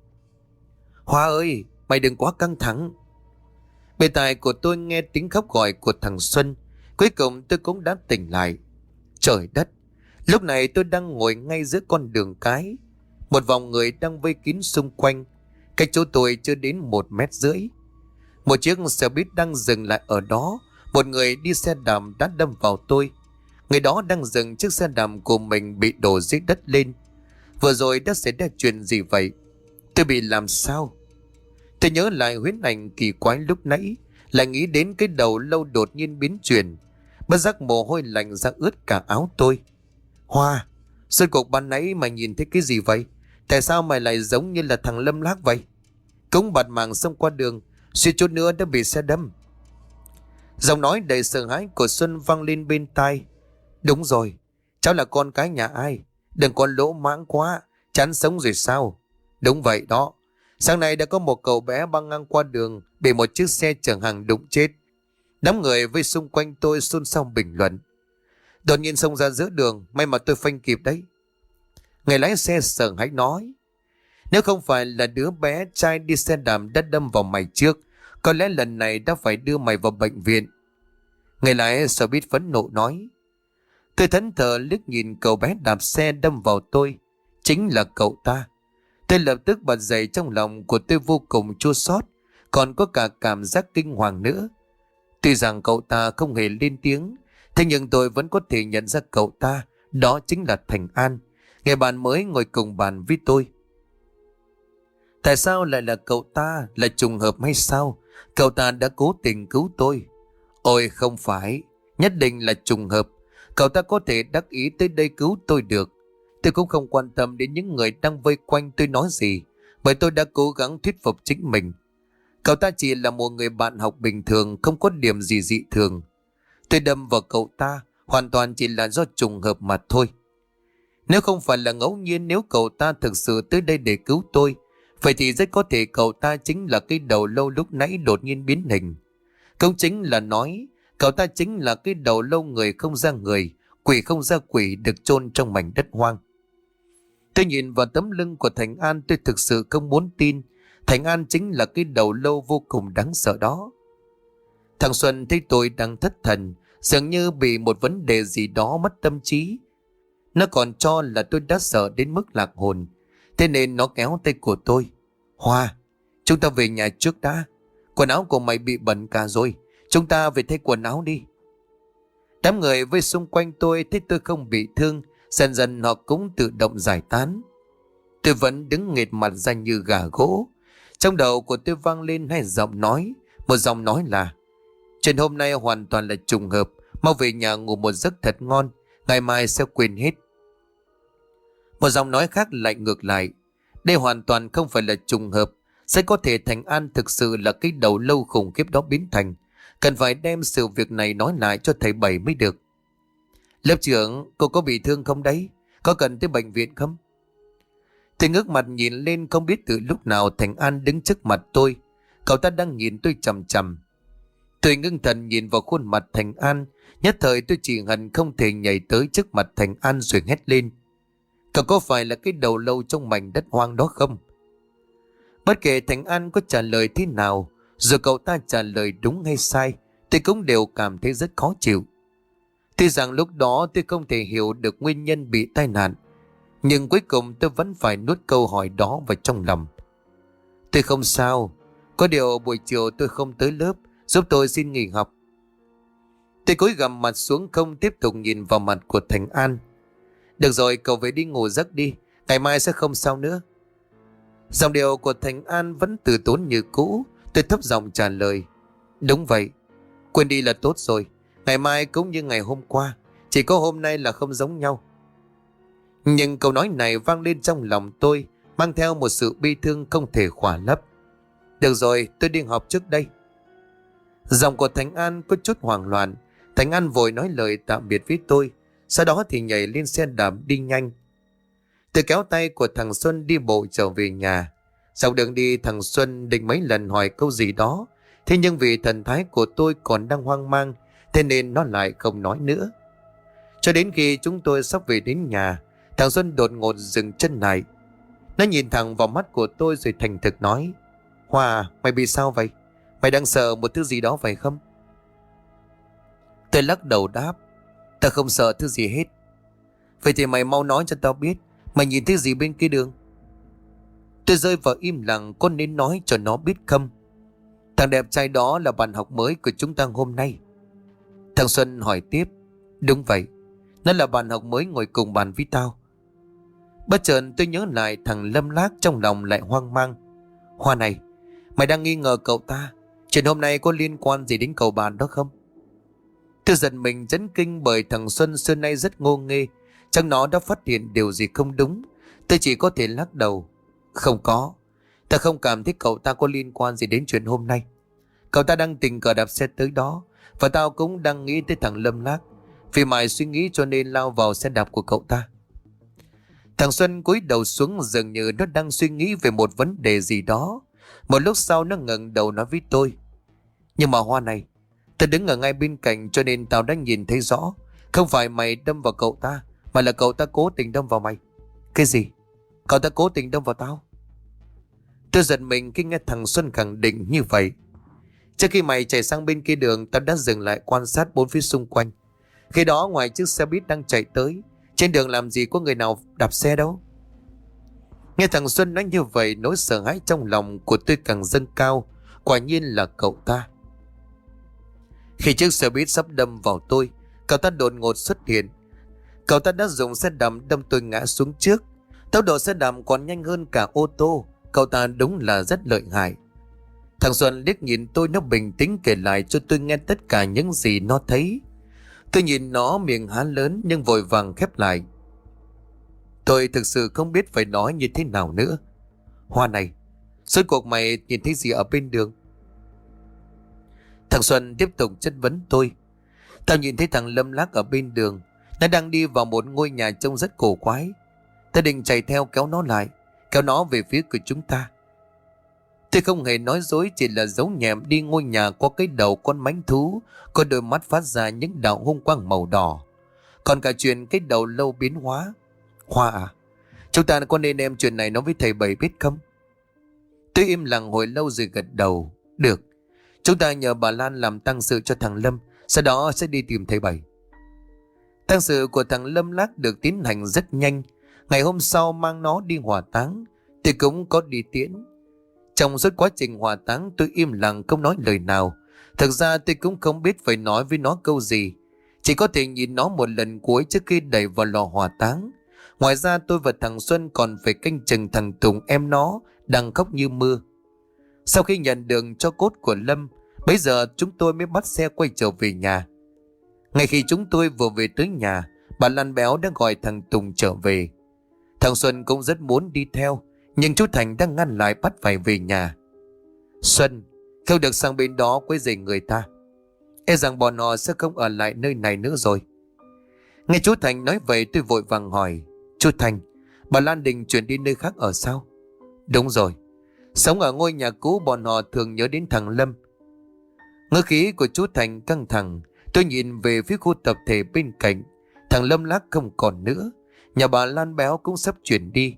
Hoa ơi, mày đừng quá căng thẳng. Bên tai của tôi nghe tiếng khóc gọi của thằng Xuân. Cuối cùng tôi cũng đã tỉnh lại. Trời đất, lúc này tôi đang ngồi ngay giữa con đường cái. Một vòng người đang vây kín xung quanh. Cách chỗ tôi chưa đến một mét rưỡi. Một chiếc xe buýt đang dừng lại ở đó. Một người đi xe đạp đã đâm vào tôi. Người đó đang dừng chiếc xe đạp của mình bị đổ dưới đất lên. Vừa rồi đã xảy ra chuyện gì vậy? Tôi bị làm sao? Tôi nhớ lại huyễn ảnh kỳ quái lúc nãy, lại nghĩ đến cái đầu lâu đột nhiên biến chuyển. Bất giác mồ hôi lạnh ra ướt cả áo tôi. Hoa, rốt cuộc ban nãy mày nhìn thấy cái gì vậy? Tại sao mày lại giống như là thằng Lâm Lác vậy? Cũng bạt mạng xông qua đường, suýt chút nữa đã bị xe đâm. Giọng nói đầy sợ hãi của Xuân vang lên bên tai. Đúng rồi, cháu là con cái nhà ai? Đừng có lỗ mãng quá, chán sống rồi sao? Đúng vậy đó. Sáng nay đã có một cậu bé băng ngang qua đường, bị một chiếc xe chở hàng đụng chết. Đám người vây xung quanh tôi xôn xao bình luận. Đột nhiên xông ra giữa đường, may mà tôi phanh kịp đấy. Người lái xe sợ hãi nói. Nếu không phải là đứa bé trai đi xe đạp đã đâm vào mày trước, có lẽ lần này đã phải đưa mày vào bệnh viện. Người lái xe buýt phẫn nộ nói. Tôi thẫn thờ liếc nhìn cậu bé đạp xe đâm vào tôi. Chính là cậu ta. Tôi lập tức bật dậy, trong lòng của tôi vô cùng chua xót, còn có cả cảm giác kinh hoàng nữa. Tuy rằng cậu ta không hề lên tiếng, thế nhưng tôi vẫn có thể nhận ra cậu ta, đó chính là Thành An, người bạn mới ngồi cùng bàn với tôi. Tại sao lại là cậu ta? Là trùng hợp hay sao? Cậu ta đã cố tình cứu tôi. Ôi không phải, nhất định là trùng hợp. Cậu ta có thể đắc ý tới đây cứu tôi được. Tôi cũng không quan tâm đến những người đang vây quanh tôi nói gì, bởi tôi đã cố gắng thuyết phục chính mình. Cậu ta chỉ là một người bạn học bình thường, không có điểm gì dị thường. Tôi đâm vào cậu ta hoàn toàn chỉ là do trùng hợp mà thôi. Nếu không phải là ngẫu nhiên, nếu cậu ta thực sự tới đây để cứu tôi, vậy thì rất có thể cậu ta chính là cái đầu lâu lúc nãy đột nhiên biến hình. Cũng chính là nói, cậu ta chính là cái đầu lâu người không ra người, quỷ không ra quỷ, được chôn trong mảnh đất hoang. Tôi nhìn vào tấm lưng của Thành An, tôi thực sự không muốn tin Thành An chính là cái đầu lâu vô cùng đáng sợ đó. Thằng Xuân thấy tôi đang thất thần, dường như bị một vấn đề gì đó mất tâm trí. Nó còn cho là tôi đã sợ đến mức lạc hồn, thế nên nó kéo tay của tôi. Hoa, chúng ta về nhà trước đã. Quần áo của mày bị bẩn cả rồi, chúng ta về thay quần áo đi. Đám người vây xung quanh tôi thấy tôi không bị thương, dần dần họ cũng tự động giải tán. Tôi vẫn đứng nghệt mặt ra như gà gỗ. Trong đầu của tôi vang lên hai giọng nói. Một giọng nói là: chuyện hôm nay hoàn toàn là trùng hợp, mau về nhà ngủ một giấc thật ngon, ngày mai sẽ quên hết. Một giọng nói khác lại ngược lại: đây hoàn toàn không phải là trùng hợp, sẽ có thể Thành An thực sự là cái đầu lâu khủng khiếp đó biến thành. Cần phải đem sự việc này nói lại cho thầy Bảy mới được. Lớp trưởng, cô có bị thương không đấy? Có cần tới bệnh viện không? Tôi ngước mặt nhìn lên, không biết từ lúc nào Thành An đứng trước mặt tôi. Cậu ta đang nhìn tôi chằm chằm. Tôi ngưng thần nhìn vào khuôn mặt Thành An. Nhất thời tôi chỉ hận không thể nhảy tới trước mặt Thành An rồi hét lên: cậu có phải là cái đầu lâu trong mảnh đất hoang đó không? Bất kể Thành An có trả lời thế nào, dù cậu ta trả lời đúng hay sai, tôi cũng đều cảm thấy rất khó chịu. Tuy rằng lúc đó tôi không thể hiểu được nguyên nhân bị tai nạn, nhưng cuối cùng tôi vẫn phải nuốt câu hỏi đó vào trong lòng. Tôi không sao, có điều buổi chiều tôi không tới lớp, giúp tôi xin nghỉ học. Tôi cúi gằm mặt xuống, không tiếp tục nhìn vào mặt của Thành An. Được rồi, cậu về đi ngủ giấc đi, ngày mai sẽ không sao nữa. Giọng điệu của Thành An vẫn từ tốn như cũ. Tôi thấp giọng trả lời: đúng vậy, quên đi là tốt rồi. Ngày mai cũng như ngày hôm qua, chỉ có hôm nay là không giống nhau. Nhưng câu nói này vang lên trong lòng tôi, mang theo một sự bi thương không thể khỏa lấp. Được rồi, tôi đi học trước đây. Giọng của Thành An có chút hoảng loạn. Thành An vội nói lời tạm biệt với tôi, sau đó thì nhảy lên xe đạp đi nhanh. Tôi kéo tay của thằng Xuân đi bộ trở về nhà. Sau đường đi, thằng Xuân định mấy lần hỏi câu gì đó, thế nhưng vì thần thái của tôi còn đang hoang mang, thế nên nó lại không nói nữa. Cho đến khi chúng tôi sắp về đến nhà, thằng Xuân đột ngột dừng chân lại. Nó nhìn thẳng vào mắt của tôi rồi thành thực nói: Hòa, mày bị sao vậy? Mày đang sợ một thứ gì đó phải không? Tôi lắc đầu đáp: tao không sợ thứ gì hết. Vậy thì mày mau nói cho tao biết, mày nhìn thấy gì bên kia đường? Tôi rơi vào im lặng, có nên nói cho nó biết không? Thằng đẹp trai đó là bạn học mới của chúng ta hôm nay. Thằng Xuân hỏi tiếp: đúng vậy, nó là bạn học mới ngồi cùng bàn với tao. Bất chợt tôi nhớ lại thằng Lâm Lác, trong lòng lại hoang mang. Hoa này, mày đang nghi ngờ cậu ta, chuyện hôm nay có liên quan gì đến cậu bạn đó không? Tôi giật mình chấn kinh bởi thằng Xuân xưa nay rất ngô nghê, chắc nó đã phát hiện điều gì không đúng. Tôi chỉ có thể lắc đầu: không có, ta không cảm thấy cậu ta có liên quan gì đến chuyện hôm nay. Cậu ta đang tình cờ đạp xe tới đó, và tao cũng đang nghĩ tới thằng Lâm Lác, vì mày suy nghĩ cho nên lao vào xe đạp của cậu ta. Thằng Xuân cúi đầu xuống, dường như nó đang suy nghĩ về một vấn đề gì đó. Một lúc sau nó ngẩng đầu nói với tôi: nhưng mà Hoa này, tao đứng ở ngay bên cạnh cho nên tao đã nhìn thấy rõ. Không phải mày đâm vào cậu ta, mà là cậu ta cố tình đâm vào mày. Cái gì? Cậu ta cố tình đâm vào tao? Tôi giật mình khi nghe thằng Xuân khẳng định như vậy. Trước khi mày chạy sang bên kia đường, tao đã dừng lại quan sát bốn phía xung quanh. Khi đó ngoài chiếc xe buýt đang chạy tới, trên đường làm gì có người nào đạp xe đâu. Nghe thằng Xuân nói như vậy, nỗi sợ hãi trong lòng của tôi càng dâng cao. Quả nhiên là cậu ta. Khi chiếc xe buýt sắp đâm vào tôi, cậu ta đột ngột xuất hiện. Cậu ta đã dùng xe đạp đâm tôi ngã xuống trước. Tốc độ xe đạp còn nhanh hơn cả ô tô. Cậu ta đúng là rất lợi hại. Thằng Xuân liếc nhìn tôi, nó bình tĩnh kể lại cho tôi nghe tất cả những gì nó thấy. Tôi nhìn nó miệng há lớn nhưng vội vàng khép lại. Tôi thực sự không biết phải nói như thế nào nữa. Hoa này, suốt cuộc mày nhìn thấy gì ở bên đường? Thằng Xuân tiếp tục chất vấn tôi. Tao nhìn thấy thằng Lâm Lác ở bên đường. Nó đang đi vào một ngôi nhà trông rất cổ quái. Tao định chạy theo kéo nó lại, kéo nó về phía của chúng ta. Tôi không hề nói dối, chỉ là giấu nhẹm đi ngôi nhà có cái đầu con mãnh thú, có đôi mắt phát ra những đạo hung quang màu đỏ. Còn cả chuyện cái đầu lâu biến hóa. Hoa à, chúng ta có nên đem chuyện này nói với thầy Bảy biết không? Tôi im lặng hồi lâu rồi gật đầu. Được, chúng ta nhờ bà Lan làm tang sự cho thằng Lâm, sau đó sẽ đi tìm thầy Bảy. Tang sự của thằng Lâm Lác được tiến hành rất nhanh. Ngày hôm sau mang nó đi hỏa táng. Tôi cũng có đi tiễn. Trong suốt quá trình hỏa táng tôi im lặng không nói lời nào. Thực ra tôi cũng không biết phải nói với nó câu gì. Chỉ có thể nhìn nó một lần cuối trước khi đẩy vào lò hỏa táng. Ngoài ra tôi và thằng Xuân còn phải canh chừng thằng Tùng em nó đang khóc như mưa. Sau khi nhận được tro cốt của Lâm, bây giờ chúng tôi mới bắt xe quay trở về nhà. Ngay khi chúng tôi vừa về tới nhà, bà Lan Béo đã gọi thằng Tùng trở về. Thằng Xuân cũng rất muốn đi theo, nhưng chú Thành đang ngăn lại bắt phải về nhà. Xuân, không được sang bên đó quấy rầy người ta. E rằng bọn họ sẽ không ở lại nơi này nữa rồi. Nghe chú Thành nói vậy tôi vội vàng hỏi. Chú Thành, bà Lan định chuyển đi nơi khác ở sao? Đúng rồi. Sống ở ngôi nhà cũ bọn họ thường nhớ đến thằng Lâm. Ngữ khí của chú Thành căng thẳng. Tôi nhìn về phía khu tập thể bên cạnh. Thằng Lâm Lác không còn nữa. Nhà bà Lan Béo cũng sắp chuyển đi.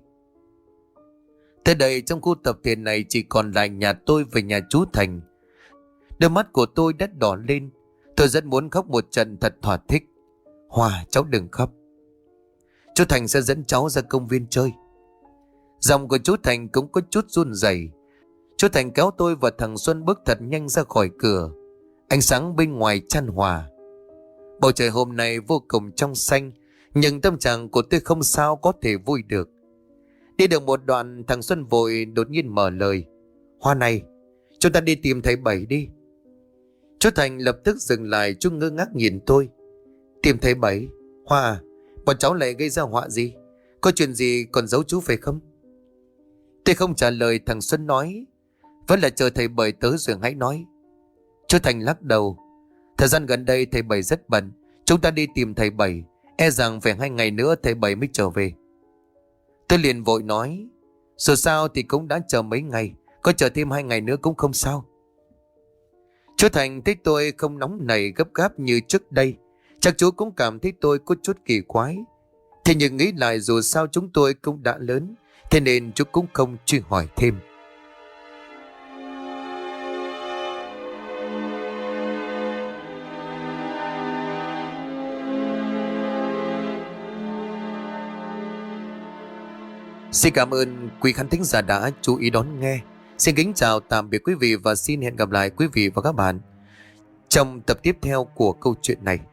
Tới đây trong khu tập thể này chỉ còn lại nhà tôi và nhà chú Thành. Đôi mắt của tôi đã đỏ lên. Tôi rất muốn khóc một trận thật thỏa thích. Hòa, cháu đừng khóc. Chú Thành sẽ dẫn cháu ra công viên chơi. Giọng của chú Thành cũng có chút run rẩy. Chú Thành kéo tôi và thằng Xuân bước thật nhanh ra khỏi cửa. Ánh sáng bên ngoài chan hòa. Bầu trời hôm nay vô cùng trong xanh, nhưng tâm trạng của tôi không sao có thể vui được. Đi được một đoạn, thằng Xuân vội đột nhiên mở lời. Hoa này, chúng ta đi tìm thầy Bảy đi. Chú Thành lập tức dừng lại, chú ngơ ngác nhìn tôi. Tìm thầy Bảy? Hoa à, bọn cháu lại gây ra họa gì? Có chuyện gì còn giấu chú phải không? Tôi không trả lời, thằng Xuân nói. Vẫn là chờ thầy Bảy tới rồi hãy nói. Chú Thành lắc đầu. Thời gian gần đây thầy Bảy rất bận. Chúng ta đi tìm thầy Bảy. E rằng phải hai ngày nữa thầy Bảy mới trở về. Tôi liền vội nói. Dù sao thì cũng đã chờ mấy ngày. Có chờ thêm hai ngày nữa cũng không sao. Chú Thành thấy tôi không nóng nảy gấp gáp như trước đây. Chắc chú cũng cảm thấy tôi có chút kỳ quái. Thế nhưng nghĩ lại dù sao chúng tôi cũng đã lớn. Thế nên chú cũng không truy hỏi thêm. Xin cảm ơn quý khán thính giả đã chú ý đón nghe. Xin kính chào tạm biệt quý vị và xin hẹn gặp lại quý vị và các bạn trong tập tiếp theo của câu chuyện này.